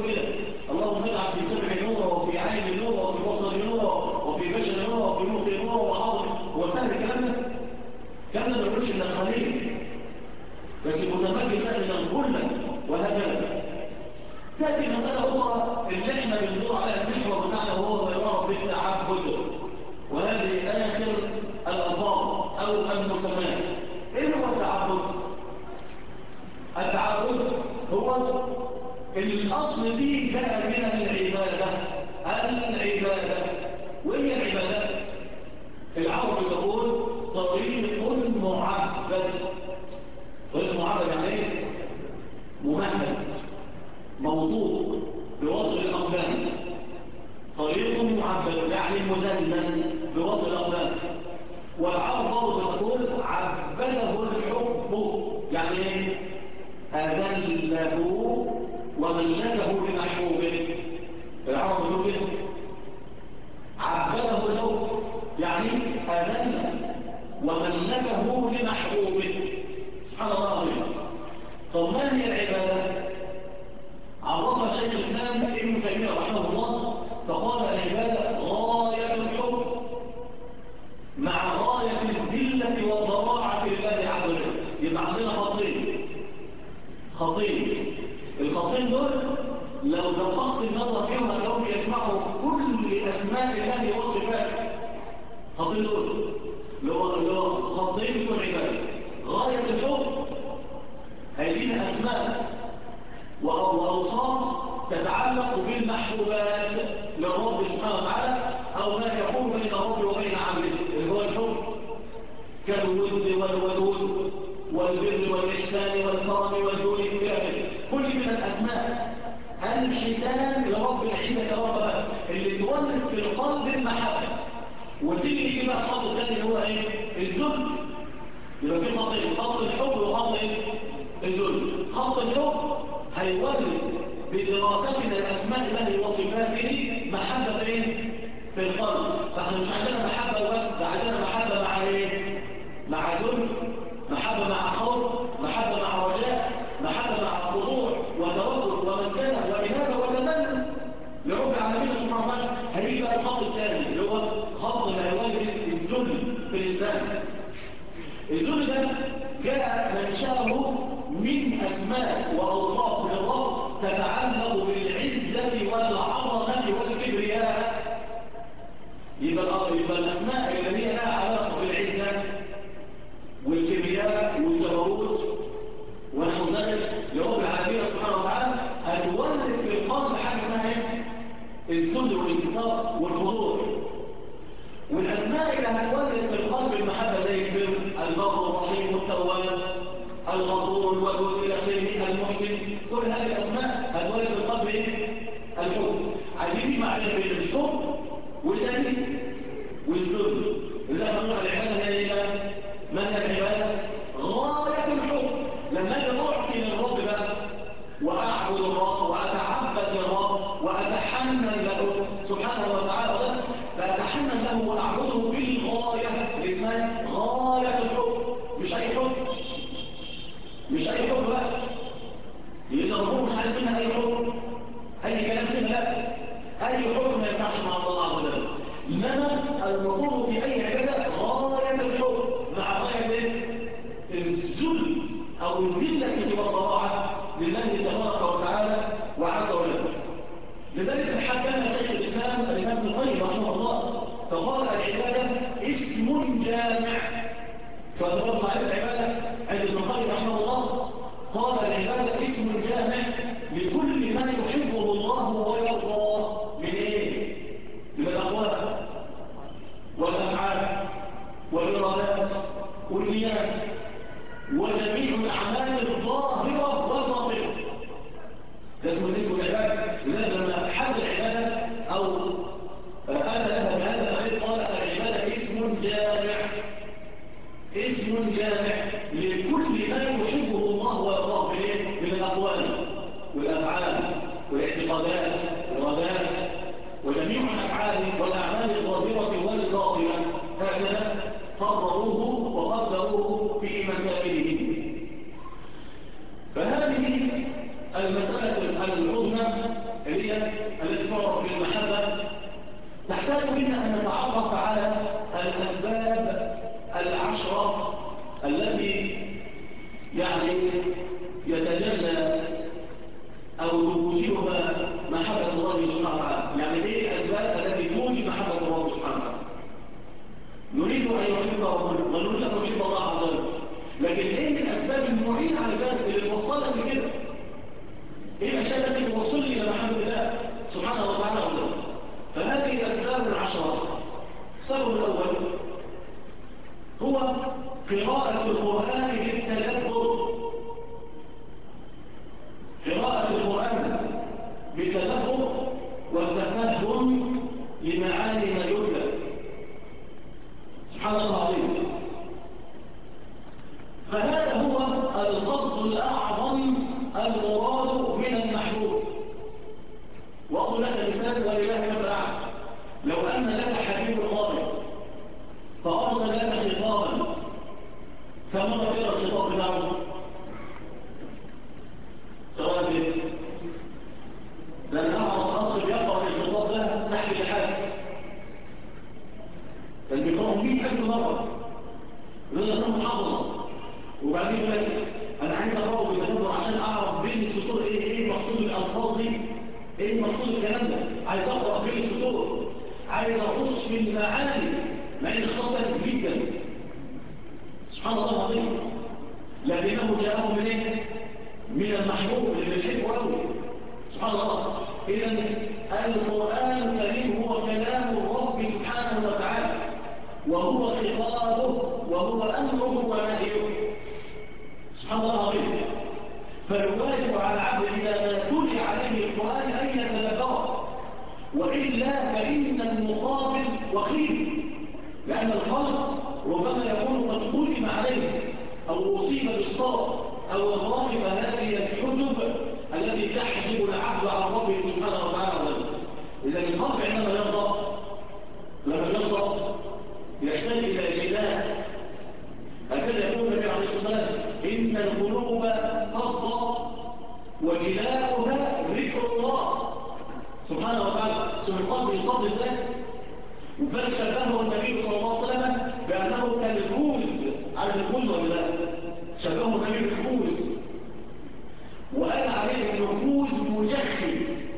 هو الأصل فيه جاء من العبادة. وهي العبادة العرب تقول طريق معبد. طريق معبد يعني ايه؟ ممهد موضوع بوضع الأقدام. طريق معبد يعني مذلل بوضع الأقدام. والعرب برضه تقول عبده الحب يعني ايه؟ أذله وملكه لمحبوبه. العرب تقول كده عبده الحب يعني أذله وملكه لمحبوبه. سبحان الله العظيم. طب ما هي العبادة؟ عرفها شيخ الإسلام ابن تيمية رحمه الله فقال العبادة غاية الحب مع غاية الذلة والضراعة لله عز وجل. يبقى عندنا خطين. الخطين دول لو دققت النظر فيهم هتلاقيهم يجمعوا كل أسماء الله وصفاته. خطين دول اللي هو خطين دول عبادة. غاية الحب هذه أسماء وأوصاف تتعلق بالمحبوبات للرب سبحانه وتعالى أو ما يكون بين الرب وبين عبده اللي هو الحب كالود والودود والبر والإحسان والكرم والجود الكامل. كل من الأسماء الحسان لرب العزة كرامة اللي تولد في القلب المحبة. وتيجي يجي بقى الخط الثاني اللي هو ايه؟ الذل. يبقى في خطين، خط الحب وخط الذل. خط الحب هيولد بدراستنا الأسماء الله وصفاته محبة في القلب. فاحنا مش عندنا محبة بس، ده عندنا محبة مع ايه؟ مع ذل، محبة مع خوف، محبة مع رجاء، محبة مع خضوع وتوكل ومسكنة وإنابة وتذلل لرب العالمين سبحانه وتعالى. هيجي بقى الخط الثاني اللي هو خط ما يولد الذل في الإنسان. الذل ده جاء منشأه من أسماء وأوصاف للرب تتعلق بالعزة والعظمة والكبرياء. يبقى الأسماء التي لها علاقة بالعزة والكبرياء والجبروت ونحو ذلك لرب العالمين سبحانه وتعالى هتولد في القلب حاجة اسمها الذل والانكسار والخضوع. والأسماء اللي هتولد في القلب المحبة زي البر، البر الرحيم التواب الغفور والودود إلى آخره المحسن، كل هذه الأسماء هتولد في القلب الحب. عايزين معنى بين الحب والذل والذل. إذا قلنا العبادة هي إيه؟ ما هي العبادة؟ غاية الحب. لما أجي أعطي للرب بقى وأعبد الرب وأتعبد للرب وأتحنن له سبحانه وتعالى فأتحنن له وأعبده بالغاية اللي اسمها غاية الحب. مش أي حب، مش أي حب بقى إذا ربنا مش عارف منها أي حب أي كلام كده، لا أي حب ما ينفعش مع الله عز وجل. إنما المطلوب في أي عبادة غاية الحب مع غاية الذل أو الذلة والضراعة لله تبارك وتعالى وعز وجل. لذلك حكم شيخ الإسلام الإمام ابن القيم رحمه الله فقال العبادة اسم جامع. فالرب عليه العبادة عند ابن القيم رحمه الله قال العبادة اسم جامع لكل ما يحبه الله ويرضاه من ايه؟ من الأقوال والأفعال والإرادات والنيات وجميع الأعمال الظاهرة والباطنة. ده اسم العبادة. لذلك لما حد العبادة أو أتى لها بهذا الغير قال العبادة اسم جامع. اسم جامع لكل ما يحبه الله ويرضاه من الأقوال والأفعال والاعتقادات والإرادات وجميع الأفعال والأعمال الظاهرة والباطنة. هكذا قرروه وقدروه في مسائلهم. فهذه المسألة العظمى التي تعرف بالمحبة تحتاج منا أن نتعرف على الأسباب العشرة التي يتجلى أو توجبها محبة الله سبحانه وتعالى. يعني إيه الأسباب التي توجب محبة الله سبحانه وتعالى؟ نريد أن يحب ربنا ونريد أن نحب الله عز وجل، لكن إيه الأسباب المعينة على ذلك اللي توصلك لكده؟ ايه الاشياء التي توصلني الى محمد الله سبحانه وتعالى افضل؟ فهذه الاسباب العشره. السبب الاول هو قراءة القرآن بالتدبر. قراءة القرآن بالتدبر والتفهم لمعاني ما يتلى. سبحان الله العظيم. فهذا هو القصد الأعظم المراد من المحبوب. وأقول لك مثال ولله مثل أعلى. لو أن لك حبيب قائد فأرسل لك خطابا، كم مرة تقرأ الخطاب بتاعه؟ قراءة ايه؟ لأن أعرف أخ بيقرأ الخطاب ده تحت الحاج كان بيقرأه 100,000 مرة يقول لك أنا محافظة، وبعدين يقول لك أنا عايز أقرأه بالتدبر عشان أعرف بين السطور إيه مقصود الألفاظ دي، إيه مقصود الكلام ده، عايز أقرأ بين السطور، عايز أغص في المعاني مع إن الخطاب ده جدا. سبحان الله العظيم. لكنه جاءه من ايه؟ من المحبوب اللي بيحبه قوي. سبحان الله. اذا القرآن الكريم هو كلام الرب سبحانه وتعالى، وهو خطابه وهو امره ونهيه. سبحان الله العظيم. فالواجب على العبد اذا ما تلي عليه القرآن ان يتدبره، والا فان المقابل وخيم، لان القلب ربما يكون قد ختم عليه أو أصيب بالصرف أو الرافق. هذه الحجب التي تحجب العبد عن ربه سبحانه وتعالى. إذا القلب عندما يرضى، لما يرضى يحتاج إلى جلاد. هكذا يقول النبي عليه الصلاة والسلام: إن القلوب تصدى وجلاؤها ذكر الله سبحانه وتعالى. ثم القلب يصدي ذلك. بل شبهه النبي صلى الله عليه وسلم بأنه كالكوز. عارف الكوز ولا لا؟ شبهه النبي بالكوز، وقال عليه انه كوز مجخم،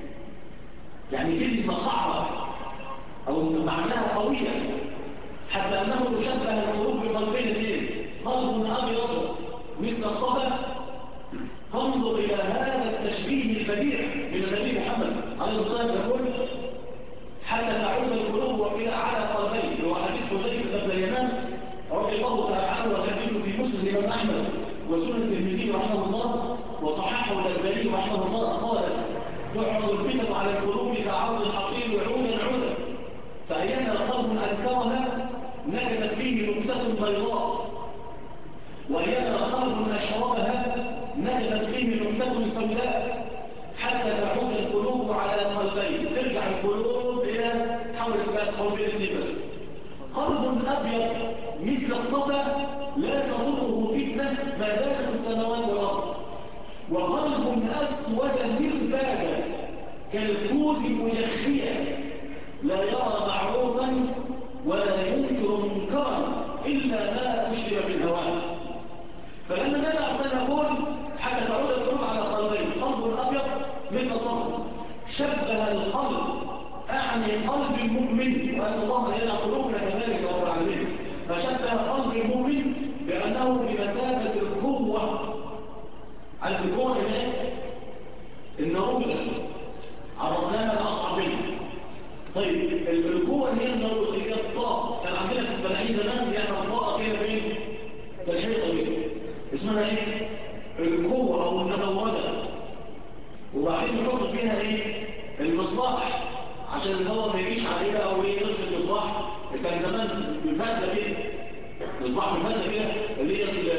يعني كلمة صعبة او معناها قوية، حتى انه شبه القلوب بقلبين اثنين: قلب ابيض مثل الصفا. فانظر الى هذا التشبيه البديع من النبي محمد عليه الصلاة والسلام، يقول: حتى تعود القلوب إلى على قلبين. هو حديث حذيفة بن اليمان رضي الله تعالى عنه، والحديث في مسلم الإمام أحمد وسنن الترمذي رحمه الله وصححه الألباني رحمه الله، قال: تعرض الفتن على القلوب كعرض الحصير عودا عودا، فأيما قلب أنكرها نجدت فيه نكتة بيضاء، وأيما قلب أشربها نجدت فيه نكتة سوداء، حتى تعود القلوب على قلبين. ترجع القلوب إلى حول الباس أو بين النفس. قلب أبيض مثل الصفا لا تضره فتنة ما دامت السماوات والأرض، وقلب أسود مربادا كالكوز المجخية لا يرى معروفا ولا ينكر منكرا إلا ما أشرب بالهواء. فلما النبي عليه الصلاة يقول حتى تعود القلوب على قلبين: قلب أبيض مثل صفر، شبه القلب، أعني قلب المؤمن، وأن الله يدع قلوبنا كذلك رب العالمين، فشبه قلب المؤمن بأنه بمثابة القوة. على القوة هناك النروجة عرفناها الأصعبين. طيب القوة اللي هي النروجة اللي هي الطاق، كان عندنا في الفلاحين زمان بيعمل طاقة كده بين الحيطة دي، اسمها ايه؟ القوة أو النروجة. وبعدين يحط فيها ايه؟ المصباح عشان الهواء ما يجيش عليها او ايه يرش المصباح. كان زمان بالفتله كده، مصباح بالفتله كده اللي هي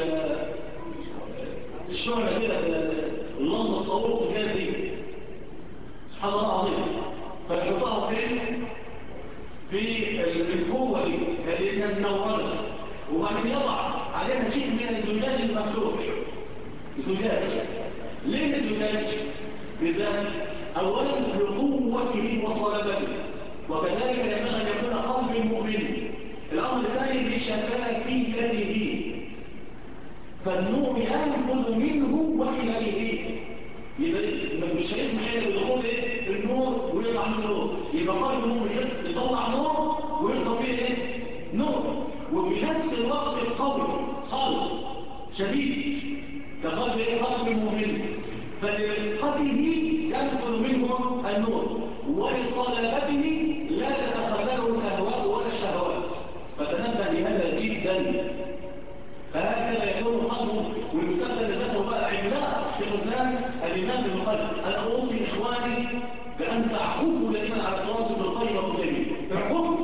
الشعله كده، اللمبه الصاروخ الجايه دي. سبحان الله العظيم. فيحطها فين؟ في القوه دي اللي هي النوره، وبعدين يضع عليها شيء من الزجاج المفتوح. زجاج. ليه الزجاج؟ لذلك أولا لقوته وصلابته، وكذلك ينبغي أن يكون قلب المؤمن. الأمر الثاني لشفافيته، فالنور ينفذ منه وإليه. يبقى مش هيسمح إلا بدخول النور ويطلع منه نور. يبقى قلب المؤمن يطلع نور ويطلع فيه ايه؟ نور. وفي نفس الوقت القوي صلب شديد كقلب ايه؟ قلب المؤمن. فلرقته يدخل منه النور، ولصلابته لا تتخلله الأهواء ولا الشهوات. فتنبه لهذا جدا. فهكذا يكون قلبه، والمسدد اللي ذكره بقى عملاق في خزان الإيمان بالقلب. أنا أوصي إخواني بأن تعكفوا دائما على التواصل بالقلب والمسلمين. اعكفوا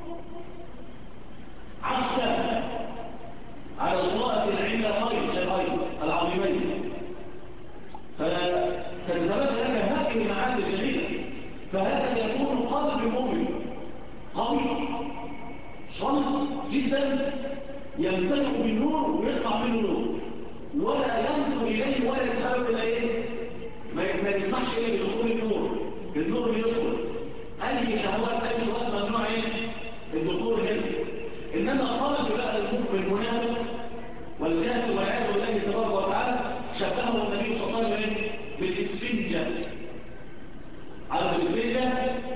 عكسا على قراءة العملاقين الشيخين العظيمين، فستتبادل لك هذه المعاني الجميلة. فهكذا يكون قلب المؤمن قوي صلب جدا، يمتلئ بالنور ويطلع منه نور، ولا ينظر إليه ولا يتحرك إلى إيه؟ ما يسمحش إليه بدخول النور بيدخل. أي شهوات ممنوع إيه؟ الدخول هنا. إنما قلب بقى المؤمن المنافق والكافر والعياذ بالله تبارك وتعالى شبهه النبي صلى الله عليه وسلم بالإسفنجة. على الإسفنجة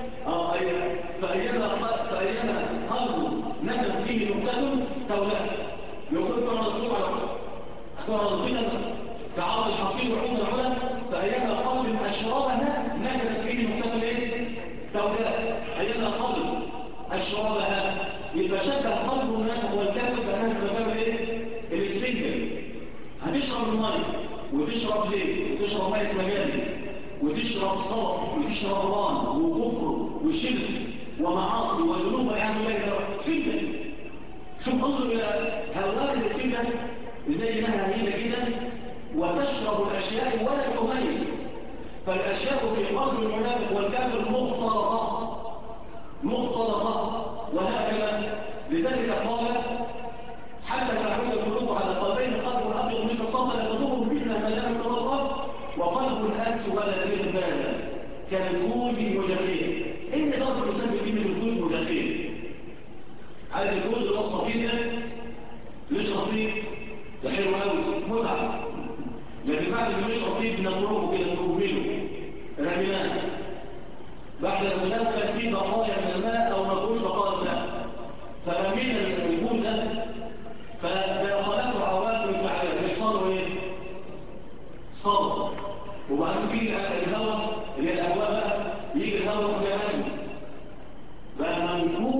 فأيما قلبه نزل فيه نقطة سوداء، يقول تعرض فينا كعرض الحصير وعود العلا، فأيما قلب أشربها نزلت فيه نقطة سوداء. أيما قلب أشربها يبقى شبه قلبه النافق والكافر كأنها بمثابة ايه؟ الإسفنجة. هتشرب الماء وتشرب زيت وتشرب مية مجاري وتشرب صبر وتشرب ران وكفر وشرك ومعاصي وذنوب والعياذ بالله سفنجة. شوف انظر الى هؤلاء السفنجة ازاي انها هينة جدا وتشرب الاشياء ولا تميز. فالاشياء في قلب المنافق والكافر مختلطة وهكذا. لذلك قال حتى تعود القلوب على قلبين، قلب ابيض مثل الصمت لا تضره فتنه ما دام سوى الله، وقلب اسود غربانا كالكوز مجفين. ان ضرب الانسان بكلمه الكوز مجفين. عارف الكوز اللي هو الصفيح ده نشرب فيه ده حلو قوي متعه، لكن بعد ما نشرب فيه بنضربه كده نكمله رميناه. بعد ما كان فيه بقايا من الماء او ما فيهوش بقايا ماء، فرمينا الكوز ده فدخلته عوامل تعالى بيحصلوا ايه؟ صدر. وبعدين في الهواء اللي هي الهواء بقى يجي الهواء وكلامه بقى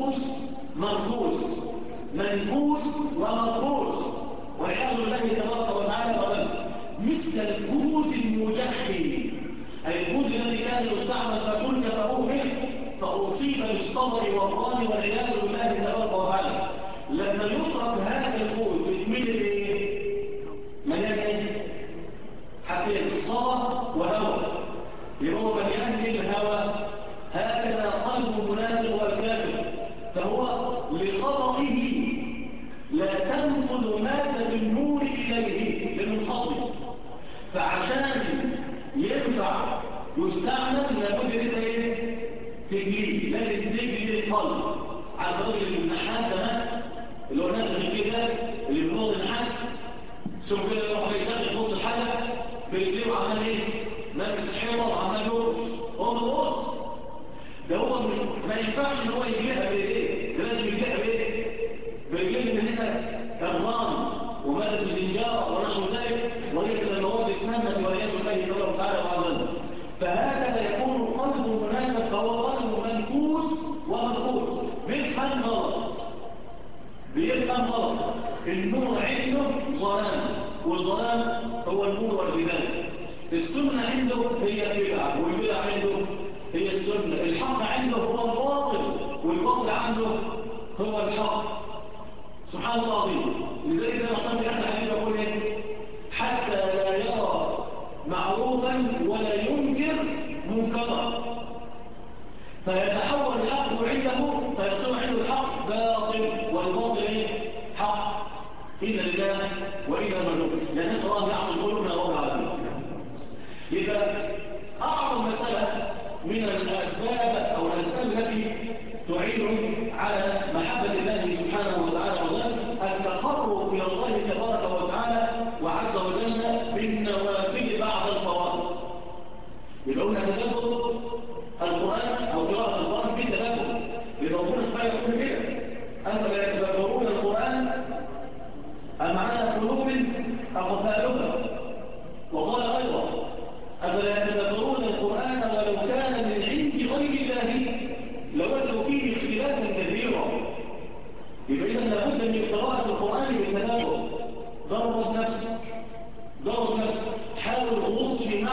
منكوس ومنكوس والعياذ بالله تبارك وتعالى قال مثل الكوز المجخي، اي الكوز الذي كان يستعمل فكل فهو منه فاصيب بالصدر والران والعياذ بالله تبارك وتعالى. لما يطرق هذا الكوز بتميل ايه؟ مليان ايه؟ حتى الصدر وهواء، يبقى هو مليان بالهواء. هكذا قلب المنافق والكافر، فهو لصدقه لا تنفذ مادة النور إليه للمصدق. فعشان ينفع يستعمل لابد انت ايه؟ تجليه، لازم تجلي القلب. على الراجل النحاس ده اللي هو نفخ كده اللي بيبوظ النحاس، شوف كده يروح يدخل في وسط الحاجه برجليه وعمال ايه؟ ماسك الحيطه وعمال يرقص، هو بيرقص. ده هو ما ينفعش ان هو يجليها بايه؟ ده لازم يجليها بايه؟ برجليه من هنا الران ومادة الزنجار ونحو ذلك، وهي من المواد السامة والعياذ بالله تبارك وتعالى وعظمه. فهكذا يكون قلب المنافق فهو قلب منكوس ومنكوس. بيفهم غلط. النور عنده ظلام، والظلام هو النور والبداية. السنة عنده هي البدعة، والبدعة عنده هي السنة. الحق عنده هو الباطل، والباطل عنده هو الحق. سبحان الله العظيم. لذلك ده عشان في اخر الحديث بقول ايه؟ حتى لا يرى معروفا ولا ينكر منكرا، فيتحول الحق عنده فيصير عنده الحق باطل والباطل ايه؟ حق. إذا لله وإذا ملوك، يعني نسأل الله يعصي قلوبنا رب العالمين. إذا أعظم مسألة من الأسباب أو الأسباب التي تعين على محبة الله سبحانه وتعالى التقرب إلى الله تبارك وتعالى وعز وجل بالنوافل بعد الفرائض. يبقى قلنا تدبر القرآن أو قراءة القرآن في تدبر. إذا ربنا سبحانه يقول كده أفلا يتدبرون القرآن أم على قلوب أقفالها. وقال أيضا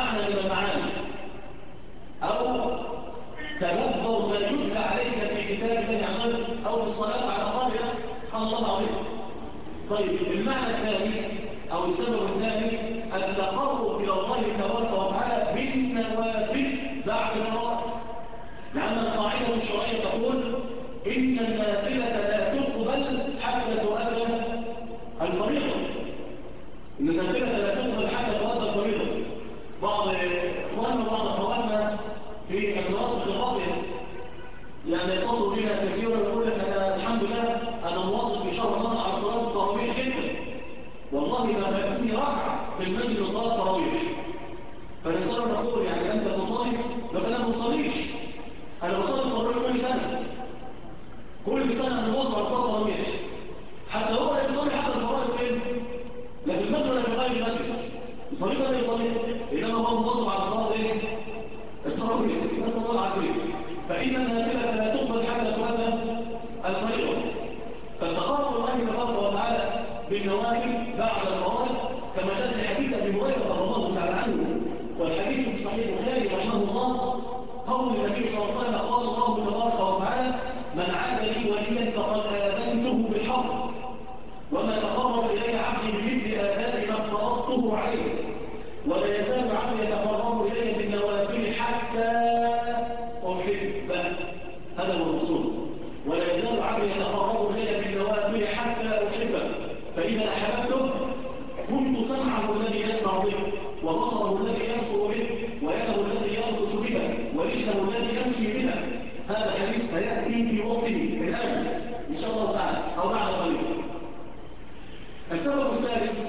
معنى من المعاني أو تدبر ما يتلى عليك في كتاب الله عز وجل أو في الصلاة على قارئة سبحان الله العظيم. طيب المعنى الثاني أو السبب الثاني التقرب إلى الله تبارك وتعالى بالنوافل بعد الفرائض، لأن القاعدة الشرعية تقول إن النافلة لا تقبل حتى تؤدى الفريضة. إن النافلة لا تقبل حتى تؤدى الفريضة. بعض إخواننا وبعض أخواننا في المناطق الراقية يعني يتصلوا بنا كثيرا ويقول لك أنا الحمد لله أنا مواظب في شهر رمضان على صلاة التراويح جدا، والله ما فاتني ركعة في المسجد لصلاة التراويح. فنسأل نقول يعني أنت تصلي؟ لكن أنا ما بصليش، أنا بصلي التراويح كل سنة، كل سنة أنا بواظب على صلاة التراويح، حتى هو لا يصلي حتى الفرائض فين؟ لا في المسجد ولا في غير المسجد، الفريضة لا يصلي، إنما هو مواظب على صلاة إيه؟ التراويح. نسأل الله العافية. فإن النافلة لا تقبل حتى تؤدى الفريضة. فالتقرب الله تبارك وتعالى بالنوافل بعد الفرائض كما جاء في حديث ابي هريره رضي الله تعالى عنه، والحديث في صحيح البخاري رحمه الله، قول النبي صلى الله عليه وسلم قال الله تبارك وتعالى من عاد لي وليا فقد آذنته بالحرب وما تقرب الي عبدي بمثل آذان ما افترضته عليه ولا يزال عبدي يتقرب الي بالنوافل حتى احبه. هذا هو المقصود. ولا يزال عبدي يتقرب الي بالنوافل حتى احبه، فاذا احببته كنت سمعه الذي يسمع به وبصره الذي يبصر به ويده الذي يبطش بها ورجله الذي يمشي بها. هذا حديث سياتي في وقته الان ان شاء الله تعالى او بعد قليل. السبب الثالث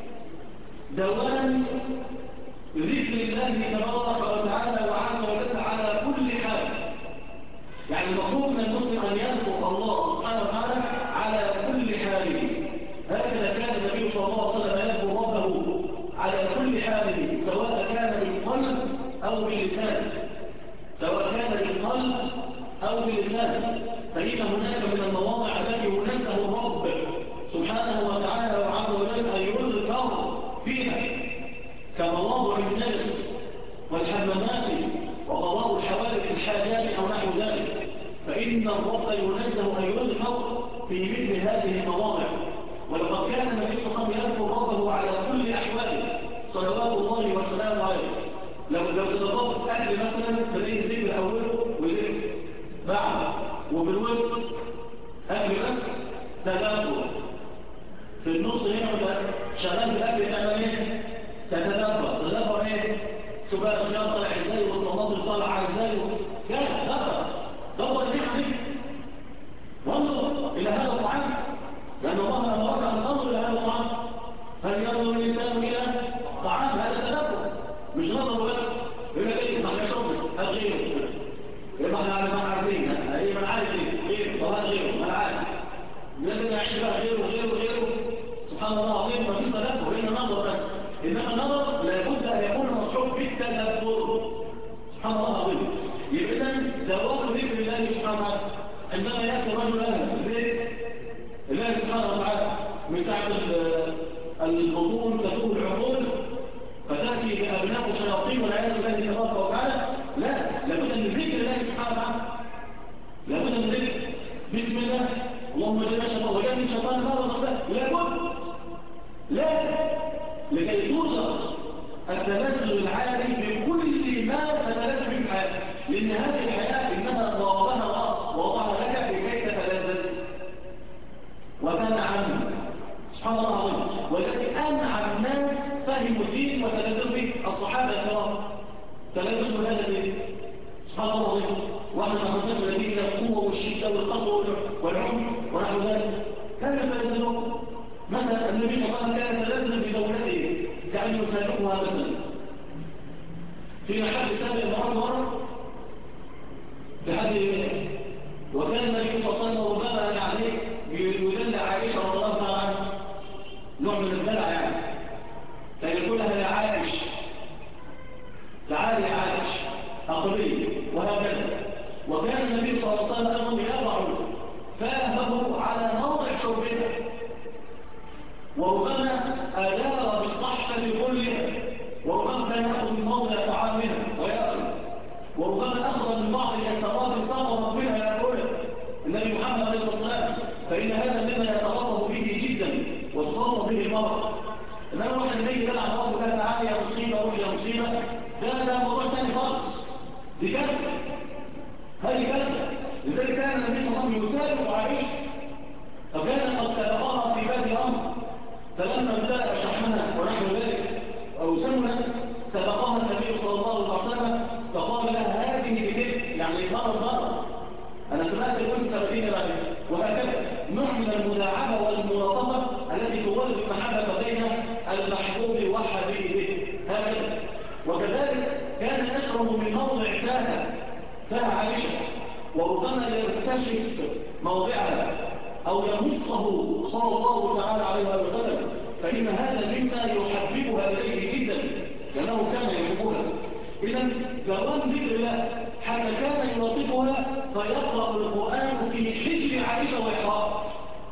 دوام ذكر الله تبارك وتعالى وعز وجل على كل حال. يعني المطلوب من المسلم ان يذكر الله سبحانه وتعالى على كل حاله. هكذا كان النبي صلى الله عليه وسلم يذكر ربه على كل حاله، سواء كان بالقلب او باللسان، سواء كان بالقلب او باللسان. فإن هناك من المواضع التي ينزه الرب سبحانه وتعالى وعز وجل أن يذكر فيها كمواضع النفس والحمامات وقضاء الحوادث الحاجات أو نحو ذلك، فإن الرب ينزه أن يذكر في مثل هذه المواضع. ولقد كان النبي صلى الله عليه وسلم يذكر ربه على كل أحواله صلوات الله وسلامه عليه. لو تنظفت أكل مثلا تلاقيه ذكر أوله وذكر بعد، وفي الوسط أكل بس تدبر، في النص هنا شغال بالأكل تعمل ايه؟ تدبر ايه؟ شوف بقى الخيار طالع ازاي والطماطم طالعه ازاي كده دبر الريحه دي وانظر الى هذا الطعام، لان الله امرنا ان ننظر الى هذا الطعام. فلينظر الانسان الى طعام، هذا تدبر مش نظر بس. يقول لك ايه؟ احنا شفنا هذا غيره، يبقى احنا عارفين ايه؟ ما انا عارف ايه؟ طب هذا غيره ما انا عارف، لازم نعيش بقى غيره. سبحان الله العظيم. ما فيش تدبر الا نظر بس، انما النظر لابد ان يكون مصحوب بالتدبر. سبحان الله العظيم. يبقى اذا دوام ذكر الله سبحانه وتعالى عندما ياتي الرجل ذكر الله سبحانه وتعالى من ساعه البطون تذوب العقول فتاتي بابناء شياطين والعياذ بالله تبارك وتعالى. لا، لابد من ذكر الله سبحانه وتعالى، لابد من ذكر بسم الله اللهم جل الشيطان وجل الشيطان ما رزقته، لابد لازم لكي ترزق التنزل العالي بكل ما تتلذذ في الحياه، لان هذه الحياه انما ضربها الله ووضعها لك لكي تتلذذ وتنعم. سبحان الله العظيم. ولذلك انعم الناس فهموا الدين وتلذذوا به الصحابه الكرام، تلذذوا بهذا الدين. سبحان الله العظيم. واحنا ما خدناش الذين القوه والشده والقسوه والعنف ونحو ذلك كانوا يتلذذون. مثلا النبي صلى الله عليه وسلم كان يتلذذ بزوجته كأن يفارقها مثلا في حد سابق مرة في حد، وكان النبي صلى الله عليه وسلم ربما يعني يدلع عائشة رضي الله تعالى عنها، نوع من الدلع يعني، كان يقول لها يا عائش تعالي يا عائش أقبلي وهكذا. وكان النبي صلى الله عليه وسلم أيضا يضع فاهه على موضع شربها، وربما أدار بالصحفة كلها، وربما كان يأخذ من موضع منها ويأكل، وربما أخذ من بعض اليسارات سقطت منها يأكلها النبي محمد عليه الصلاة والسلام، فإن هذا مما يتغضب به جدا وتغضب به المرء. إنما الواحد الذي يلعب ربه لا تعالى يا مصيبة روح يا مصيبة، ده موضوع ثاني خالص، دي كارثة، هذه كارثة. لذلك كان النبي صلى الله عليه وسلم يسابق عائشة، فكان قد سبقها في باب الأمر، فلما امتلأ شحمها ونحو ذلك أو سمنت سبقها النبي صلى الله عليه وسلم فقال لها هذه بكذب، يعني مرة أنا سمعت الأنثى بدينة بعد، وهكذا نوع من المداعبة والملاطفة التي تولد المحبة بين المحبوب وحبيبه هكذا. وكذلك كان يشرب من موضع فيها عائشة، وربما يكتشف موضعها أو يمصه صلى الله تعالى عليه وسلم، فإن هذا مما يحببها إليه جدا لأنه كان يحبها. إذن دوام ذكر الله حتى كان يلاطفها فيقرأ القرآن في حجر عائشة وإحراق،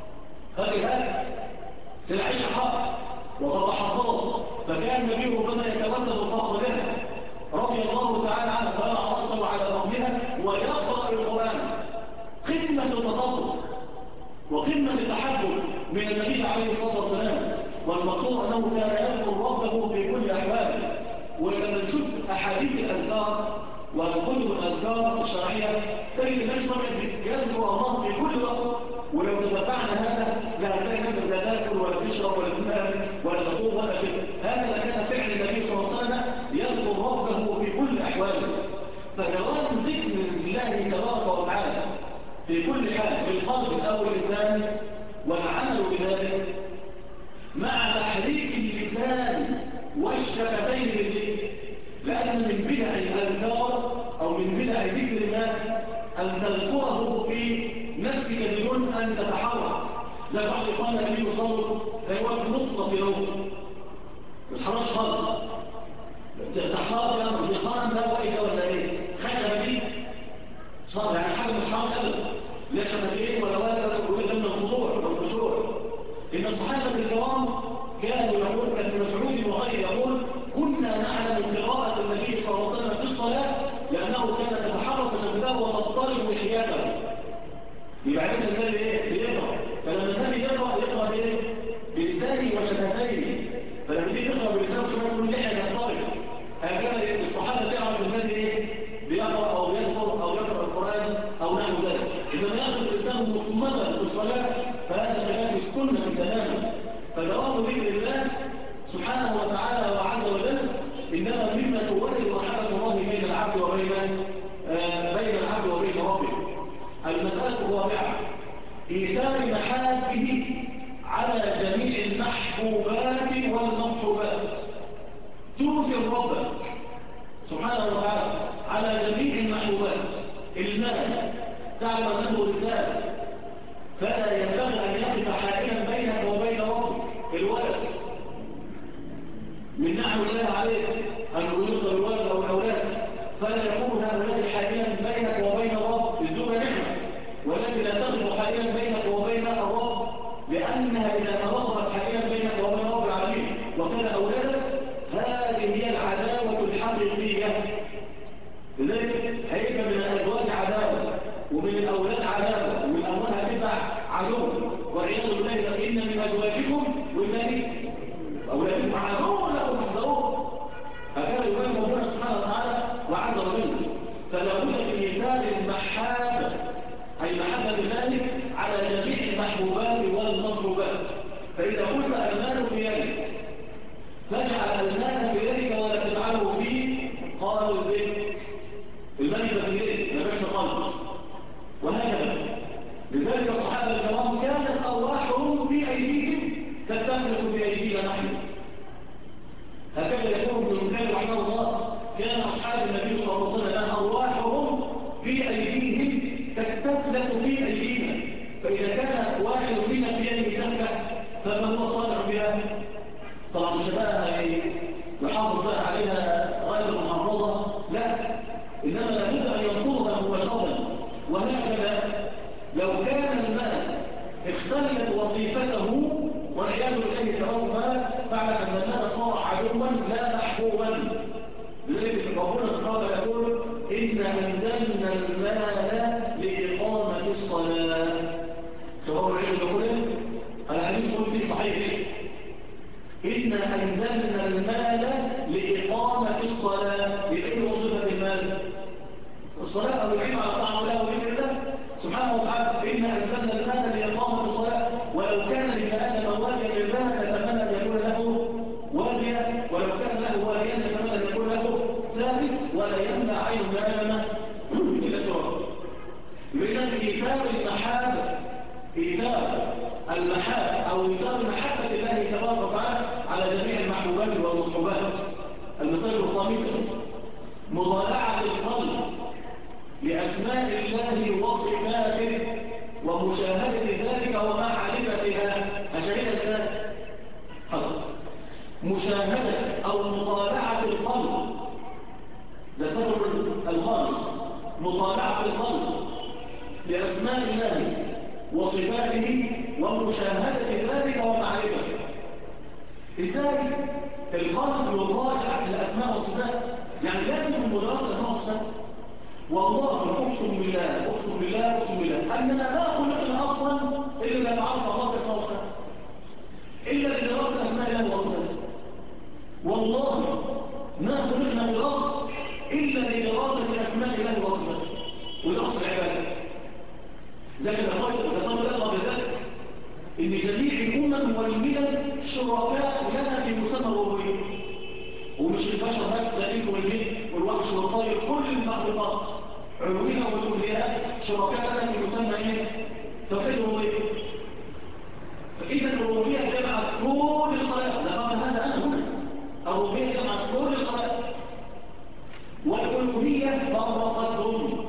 هذه سيدة عائشة حق وقد حفظت، فكان النبي ربما يتوسل الفخر لها رضي الله تعالى عنها، فيضع رأسه على فخذها ويقرأ القرآن، قمة التطور وقمة التحبب من النبي عليه الصلاة والسلام. والمقصود أنه كان يذكر ربه في كل أحواله. ولما نشوف أحاديث الأذكار والكتب الأذكار الشرعية تجد النبي صلى الله عليه وسلم يذكر الله في كل وقت، ولو تتبعنا هذا لا هتلاقي نفسك لا تاكل ولا تشرب ولا تنام ولا تطوب ولا كده. هذا كان فعل النبي صلى الله عليه وسلم يذكر ربه في كل أحواله. فدوام ذكر الله تبارك وتعالى في كل حال بالقلب أو اللسان والعمل بذلك مع تحريك اللسان والشفتين بالذكر، لأن من بدع الأذكار أو من بدع ذكر الله أن تذكره في نفسك بدون أن تتحرك. زي بعض إخواننا اللي يصلوا فهو في نصف يوم متحرش خالص، تحرك يا الخان ده وإيه ولا إيه خشبة دي صار يعني حاجة متحرك أبدا، لا شفتين ولا ولا من الخضوع والخشوع. إن الصحابة الكرام كانوا يقول كابن مسعود وغيره يقول كنا نعلم قراءة النبي صلى الله عليه وسلم في الصلاة لأنه كان تتحرك شفتاه وتضطرب لحياته. يبقى عندنا النبي ايه بيقرأ، فلما النبي يقرأ ايه بلسانه وشفتيه، فلما يجي يقرأ بلسانه وشفتيه يقول لحية تضطرب. هكذا الصحابة تعرف النبي ايه بيقرأ أو يذكر أو يقرأ القرآن أو نحو ذلك. إذا يأخذ الإنسان مصمتا في الصلاة فهذا خلاف السنة تماما. فدوام ذكر الله سبحانه وتعالى وعز وجل إنما مما تولد محبة الله بين العبد وبين ربه. المسألة الرابعة إيثار محابه على جميع المحبوبات والمصحوبات. توثر ربك سبحانه وتعالى على جميع المحبوبات. المال تعلم أنه رسالة، فلا ينبغي أن يقف حائلا بينك وبين ربك. الولد من نعم الله عليك أن يرزق الولد أو الأولاد، فلا يكون هؤلاء حائلا بينك وبين الرب. الزوجة نعمة ولكن لا تقف حائلا بينك وبين الرب، لأنها إذا توقفت حائلا بينك وبين رب العالمين وكان أولادك هذه هي العداوة الحقيقية. لذلك هيبقى من الأزواج عداوة ومن الأولاد عداوة والأموال هتبقى عدو والعياذ بالله. إن من أزواجكم والذلك أولادكم عدو لكم تحذروه. هكذا يبين ربنا سبحانه وتعالى وعز وجل. فلا بد من إيثار المحبة أي محبة الله على جميع المحبوبات والمصحوبات. فإذا قلت المال في يدك فاجعل المال في يدك ولا تجعله في قالب المال في يدك ما بقاش في قلبك. وهكذا لذلك الصحابة الكرام كانت أرواحهم في أيديهم كالتفلت في أيدينا نحن. هكذا يقول ابن المكان رحمه الله كان أصحاب النبي صلى الله عليه وسلم أرواحهم في أيديهم كالتفلت في أيدينا. فإذا كان واحد منا في يده تفلة فما هو صانع بها؟ طبعا الشباب يحافظ بقى عليها غير المحافظة، لا، إنما لابد أن ينفضها مباشرة. وهكذا لو كان المال اختلت وظيفته والعياذ بالله تعالى فاعلم أن المال صار عدوا لا محبوبا. لذلك ربنا إنا أنزلنا المال لإقامة الصلاة. سواء العيد يقول الحديث قدسي صحيح. إنا أنزلنا المال لإقامة الصلاة. لأي وظيفة المال؟ الصلاة أو العلم على طاعة الله وذكر الله سبحانه وتعالى. إنا أنزلنا المال لإقامة الصلاة. ولو كان لابن آدم واديا للذهب نتمنى أن يكون له واديا، ولو كان له واديا نتمنى أن يكون له سادس، ولا يمنع عين ابن آدم إلا التراب. لذلك إيثار المحبة، إيثار المحبة أو إيثار محبة الله تبارك وتعالى على جميع المحبوبات والمصحوبات. المسألة الخامسة مضارعة القلب لأسماء الله وصفاته ومشاهدة ذلك ومعرفتها. أشاهدها ازاي؟ حضر مشاهدة أو مطالعة القلب، ده سبب الخامس، مطالعة القلب لأسماء الله وصفاته ومشاهدة ذلك ومعرفته. إزاي القلب يطالع الأسماء والصفات؟ يعني لازم مدرسة الأسماء والصفات. والله أقسم بالله أقسم بالله أقسم بالله أننا لا خلقنا أصلا إلا نتعرف الله بأسماء وصفات، إلا لدراسة أسماء الله وصفاته. والله ما خلقنا بالأصل إلا لدراسة أسماء الله وصفاته، وده أصل العبادة. ذلك ذكرنا لك قبل ذلك إن جميع الأمم والملل شركاء لنا في مسمى الربوبية. ومش البشر بس، ده الإنس والجن والوحش والطير، كل المخلوقات علوية وسفلية شركاء لنا في مسمى ايه؟ توحيد الربوبية. فإذا الربوبية جمعت كل الخلائق، ده قبل هذا أنا هنا الربوبية جمعت كل الخلائق، والألوهية فرقتهم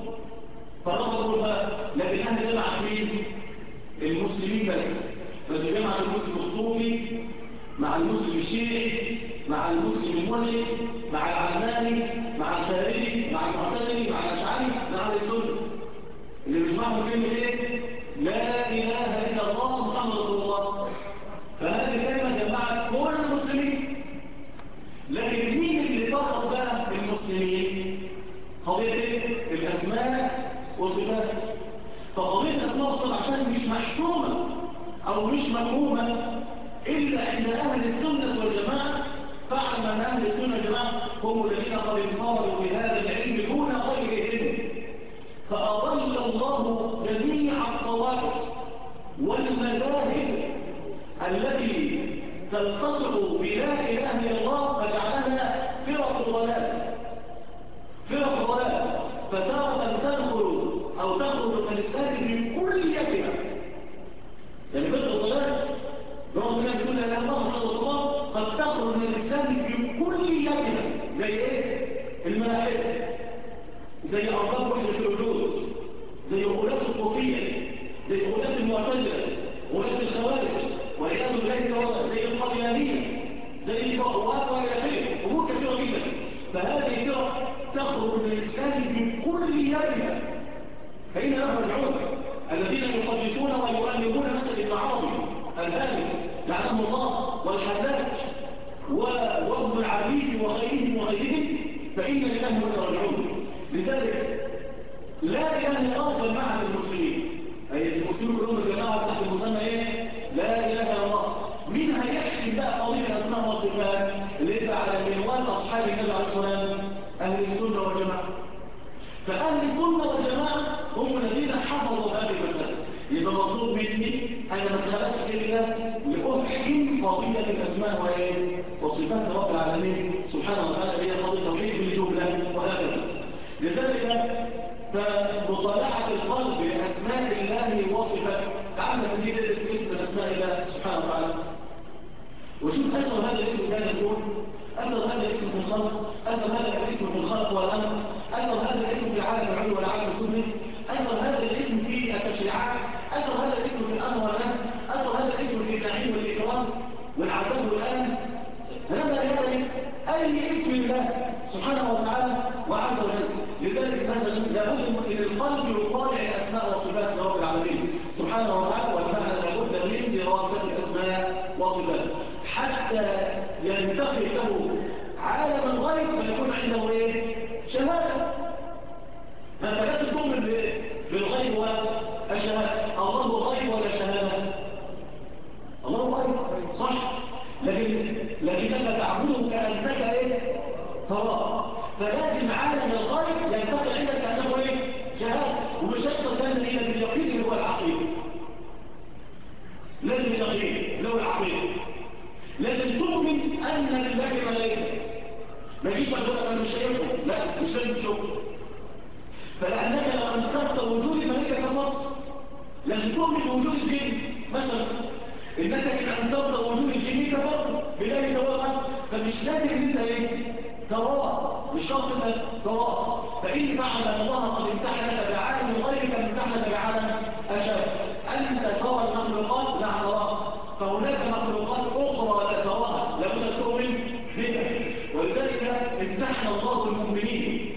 لكنها جمعت مين؟ المسلمين بس جمعت المسلم الصوفي مع المسلم الشيعي مع المسلم الملحد مع العلماني مع الخارجي مع المعتزلي مع الاشعري مع السني، اللي بيجمعهم كلمه ايه؟ لا اله الا الله محمد رسول الله. فهذه الكلمه جمعت كل المسلمين. لكن مين اللي فرق بقى المسلمين؟ قضيه ايه؟ الاسماء والصفات. فقضيه الاسماء والصفات عشان مش محسومه او مش مفهومه إلا عند أهل السنة والجماعة، فاعلم أن أهل السنة والجماعة هم الذين قد انفردوا بهذا العلم دون غيرهم. فأضل الله جميع الطوائف والمذاهب التي تلتصق بلا إله إلا الله فجعلها فرق ضلال، فتارة تدخل أو تخرج من الإسلام بكليتها. يعني فرق الضلال رغم أنها تقول لها الله محمد رسول الله قد تخرج من الإسلام بكليتها. زي إيه؟ الملاحدة، زي أرباب وحدة الوجود، زي غلاة الصوفية، زي غلاة المعتزلة، غلاة الخوارج والعياذ بالله تعالى، زي القديانية، زي الفقهاء وإلى آخره، أمور كثيرة جدا. فهذه الفرق تخرج من الإسلام بكليتها. فإن لهم العود الذين يقدسون ويؤلمون مثل ابن عربي الهادي لعنه الله والحلاج وابن العبيد وغيرهم فإن لله من يرجعون. لذلك لا إله إلا الله جماعة المسلمين، أي المسلمين كلهم الجماعة تحت المسمى إيه؟ لا إله إلا الله. مين هيحكم بقى قضية الأسماء والصفات اللي يبقى على منوال أصحاب النبي عليه الصلاة والسلام؟ أهل السنة والجماعة. فأهل السنة والجماعة هم الذين حفظوا هذه المسألة. يبقى مطلوب مني أنا ما اتخلقش إلا لأحكم قضية الأسماء وصفات رب العالمين سبحانه وتعالى، هي قضية توحيد بالجملة وهكذا. لذلك فمطالعة القلب لأسماء الله وصفاته. تعالى نبتدي ندرس اسم الأسماء الله سبحانه وتعالى وشوف أثر هذا الاسم كان يقول، أثر هذا الاسم في الخلق، أثر هذا الاسم في الخلق والأمر، أثر هذا الاسم في العالم العلوي والعالم السفلي، أثر هذا الاسم في التشريعات، أثر هذا الاسم في الأمر والنهي، أثر هذا الاسم في النعيم والإكرام والعذاب والألم. هذا الاسم أي اسم الله سبحانه وتعالى وعز وجل. لذلك مثلا لابد من القلب يطالع الأسماء وصفات رب العالمين سبحانه وتعالى، والمعنى لابد من دراسة الأسماء وصفاته حتى ينتقل له عالم الغيب ويكون عنده ايه؟ شهادة. تراه. فلازم عالم الغيب ينتقل عندك كأنه ايه؟ شهادة. ومش هيحصل كلام الا باليقين اللي هو العقيدة. لازم اليقين اللي هو العقيدة. لازم تؤمن ان لله ملائكة. ما يجيش بعد وقت انا مش شايفهم، لا مش لازم تشوفهم. فلأنك لو انكرت وجود الملائكة كفرت. لازم تؤمن بوجود الجن مثلا. انك ان انكرت وجود الجن كفرت بذلك وقت. فمش لازم انت ايه؟ تراه. مش شرط انك تراه. فإن فعل الله قد امتحنك بعالم الغيب كما امتحنك بعالم أشد. أنت ترى المخلوقات لا تراها. فهناك مخلوقات أخرى لا تراها لابد تؤمن بها. ولذلك امتحن الله المؤمنين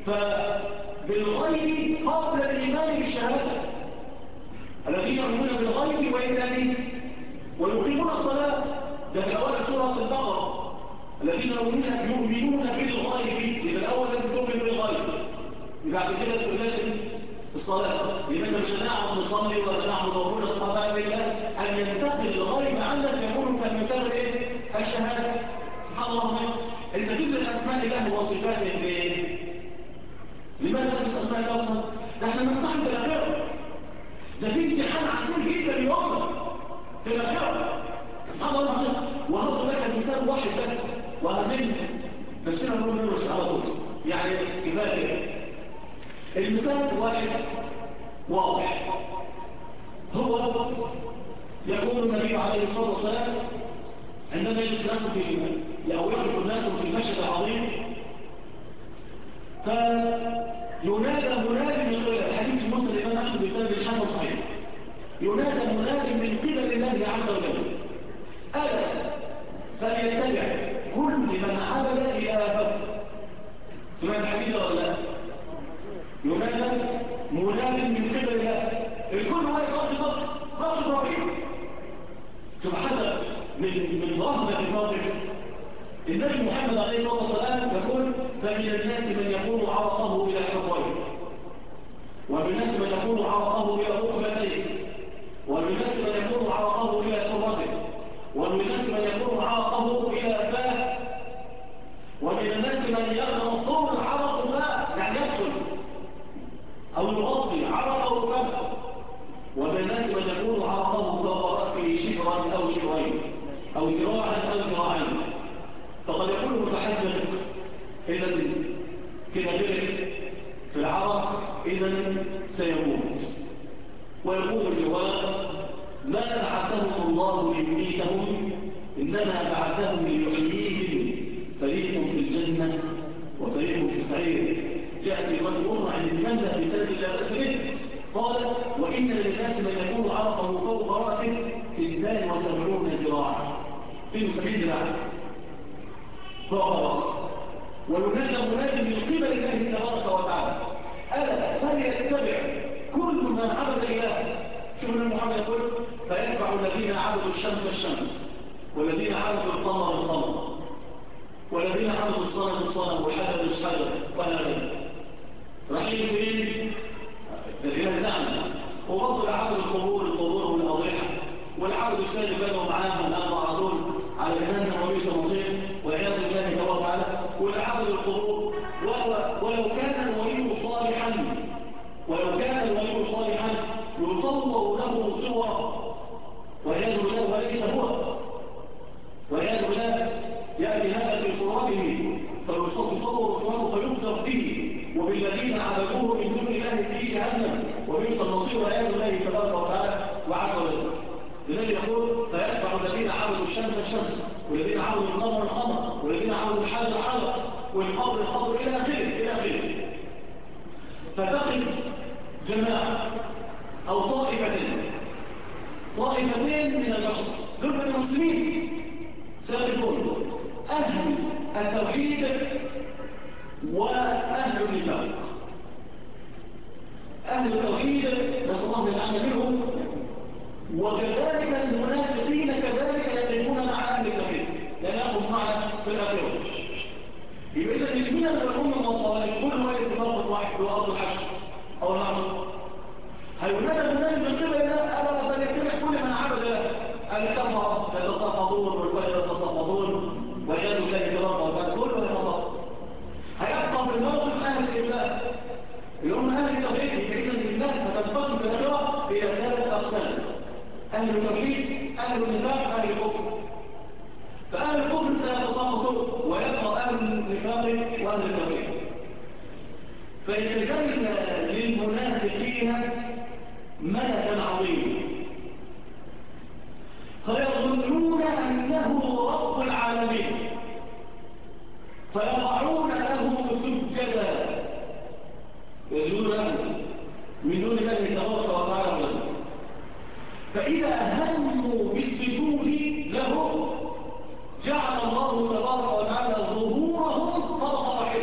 فبالغيب قبل الإيمان بالشهادة. الذين يؤمنون بالغيب ويقيمون الصلاة. ده في أول سورة البقرة. الذين يؤمنون بالغيب. يبقى الأول لازم تؤمن بالغيب. بعد كده تقول لازم الصلاة. يبقى انت مش هنعرف نصلي ولا نعرف نقول الصلاة إلا أن ينتقل الغيب عندك يكون كمثال ايه؟ الشهادة. سبحان الله. انت تدرس أسماء الله وصفاته ليه؟ لماذا تدرس أسماء الله؟ ده احنا نمتحن بالآخرة. ده في امتحان عسير جدا للأمة في الآخرة. سبحان الله. وهذا لك المثال واحد بس وأهمنه. بس أنا نقول نرش على طول يعني كفاية. المثال واحد واضح. هو يقول النبي عليه الصلاة والسلام عندما يدخل الناس في المشهد العظيم فينادى مناد من خلال الحديث المسلم الإمام أحمد بسند الحسن صحيح. ينادى مناد من قبل الله عز وجل ألا فليتبع كل من عبد إلهه. سمعت الحديث ولا لا؟ ينادى مناد من قبل الله. الكل هو يقضي ضغط رهيب. شوف حتى من رهبة الموقف النبي محمد عليه الصلاة والسلام يقول فمن الناس من يكون عرقه إلى حقويه، ومن الناس من يكون عرقه إلى ركبتيه، ومن الناس من يكون عرقه إلى سرته، ومن الناس من يكون عرقه إلى فاه، ومن الناس من يغنى طول عرقه فاه يعني يدخل أو يغطي عرقه فاه، ومن الناس من يكون عرقه فوق رأسه شبرا أو شبرين أو ذراعا أو ذراعين. فقد يكون متحدث إذا كده في العرق إذا سيموت. ويقول الجواب ما بعثهم الله ليميتهم إنما بعثهم ليحييهم فريق في الجنة وفريق في السعير. جاء في رواية أخرى عند المنزل بسند الله أسره قال وإن للناس من يكون عرقه فوق رأسه 76 ذراعا 72 ذراعا فوق رأسه. وينادى مناد من قبل الله تبارك وتعالى ألا فليتبع كل من عبد إله. شوف محمد يقول فيتبع الذين عبدوا الشمس الشمس، والذين عبدوا القمر القمر، والذين عبدوا الصنم الصنم والحجر الحجر وهكذا. رحيم فين؟ الإله زعم. وبرضه العبد القبور والأضرحة، والعبد الثاني بدأوا معاهم الآن معرضون على جهنم وبئس المصير والعياذ بالله تبارك وتعالى. والعبد القبور ولو كان الولي صالحا يصور له صورا والعياذ بالله وليس هو، والعياذ بالله يأتي هذا في صورته فيصور صورته فيكذب به وبالذين عبدوه من دون الله في جهنم وبئس المصير والعياذ بالله تبارك وتعالى وعز وجل. الذي يقول فيتبع الذين عبدوا الشمس الشمس، والذين عبدوا القمر القمر، والذين عبدوا الحجر الحجر، والقبر القبر إلى آخره. فتقف جماعة أو طائفتين من البشر دول من المسلمين سابقون أهل التوحيد وأهل النفاق. أهل التوحيد نسأل الله العافية منهم، وكذلك المنافقين كذلك يقفون مع أهل التوحيد لأن يأخذ معنا في الآخرة. يبقى إذا الاثنين من الأمة والطوائف كل واحد يتفرق واحد وأرض الحشر أو العمر هينادى المنادي من قبل الله ألا فليتبع كل من عبد له. الكفر يتصفدون والفجر يتصفدون والعياذ بالله تبارك وتعالى كله يتصفد. أهل التوحيد، أهل النفاق، أهل الكفر. فأهل الكفر سيتساقطون ويبقى أهل النفاق وأهل التوحيد. فيتجلى للمنافقين ملكا عظيما فيظنون أنه رب العالمين فيضعون له سجدا يسجدون له من دون الله تبارك وتعالى. فإذا هموا بالسجود له جعل الله تبارك وتعالى ظهورهم طرف واحد،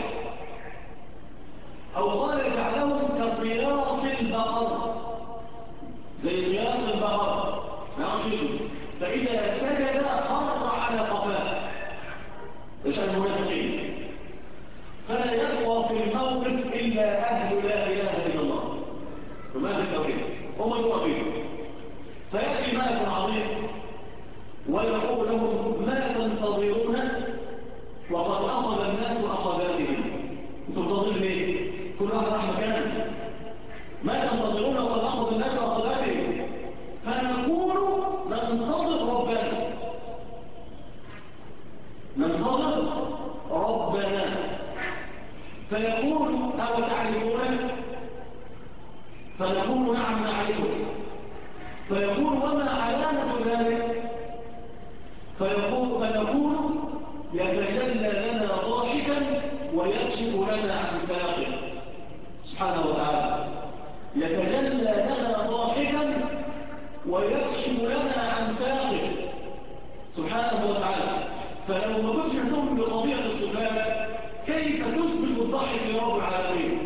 أو قال جعلهم كصياص البقر، زي صياص البقر ما يعرفش. فإذا سجد خر على قفاه، مش المنافقين. فلا يبقى في الموقف إلا أهل لا إله إلا الله وما التوحيد هم الوقفين. فيأتي ملك عظيم ويقول لهم ما تنتظرون وقد أخذ الناس أخذاتهم. انتم تنتظرون ليه؟ كل واحد راح مكانه. ما تنتظرون وقد أخذ الناس أخذاتهم. فنقول ننتظر ربنا، ننتظر ربنا. فيقول أو تعرفون؟ فنقول نعم نعرفه. فيقول وما علامة ذلك؟ فنقول يتجلى لنا ضاحكا ويكشف لنا عن ساقه سبحانه وتعالى. يتجلى لنا ضاحكا ويكشف لنا عن ساقه سبحانه وتعالى. فلو ما كنتش تؤمن بقضية الصفات كيف تثبت الضحك لرب العالمين؟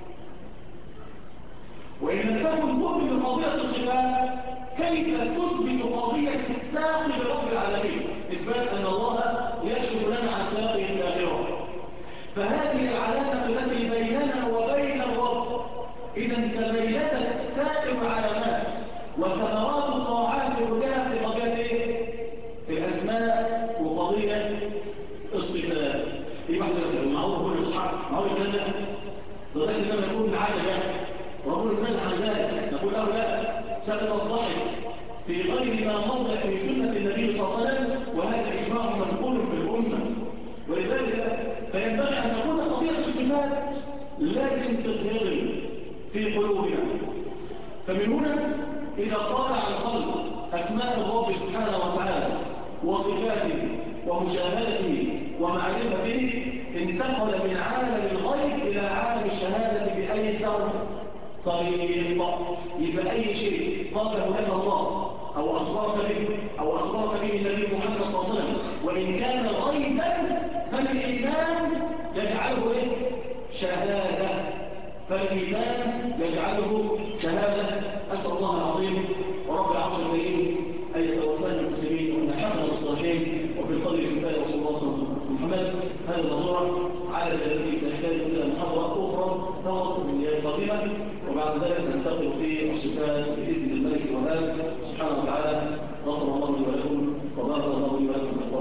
وإن لم تكن تؤمن بقضية الصفات كيف تثبت قضية الساق لرب العالمين؟ إثبات أن الله يكشف لنا عن ساقه الآخرة. فهذه العلامة التي بيننا وبين الرب. إذا تبينت سائر العلامات وثمرات الطاعات كلها في قضية الأسماء وقضية الصفات. يبقى احنا معروف كل الحق معروف لنا لغاية لما يكون معانا جاهل وربنا ينزل عن ذلك نقول له لا، سبب الضحك في غير ما موضع في سنة النبي صلى الله عليه وسلم، وهذا إجماع منقول في الأمة. ولذلك فينبغي أن تكون قضية الصفات لازم تتهضم في قلوبنا. فمن هنا إذا طالع القلب أسماء الرب سبحانه وتعالى وصفاته ومشاهدته ومعرفته انتقل من عالم الغيب إلى عالم الشهادة بأيسر طريق. يبقى أي شيء قاله لك الله أو أخبرك به أو أخبرك به النبي محمد صلى الله عليه وسلم وإن كان غيبا فالإيمان يجعله شهادة. فالإيمان يجعله شهادة. أسأل الله العظيم ورب العرش الكريم أن يتوفانا المسلمين وأن يحفظنا بالصالحين وفي القدر الكفاية وصلى الله وسلم على محمد. هذا الموضوع على جانبه سيحتاج إلى محاضرة أخرى فقط من القادمة، وبعد ذلك ننتقل في الصفات بإذن الملك الوهاب سبحانه وتعالى. غفر الله لي ولكم وبارك الله لي ولكم.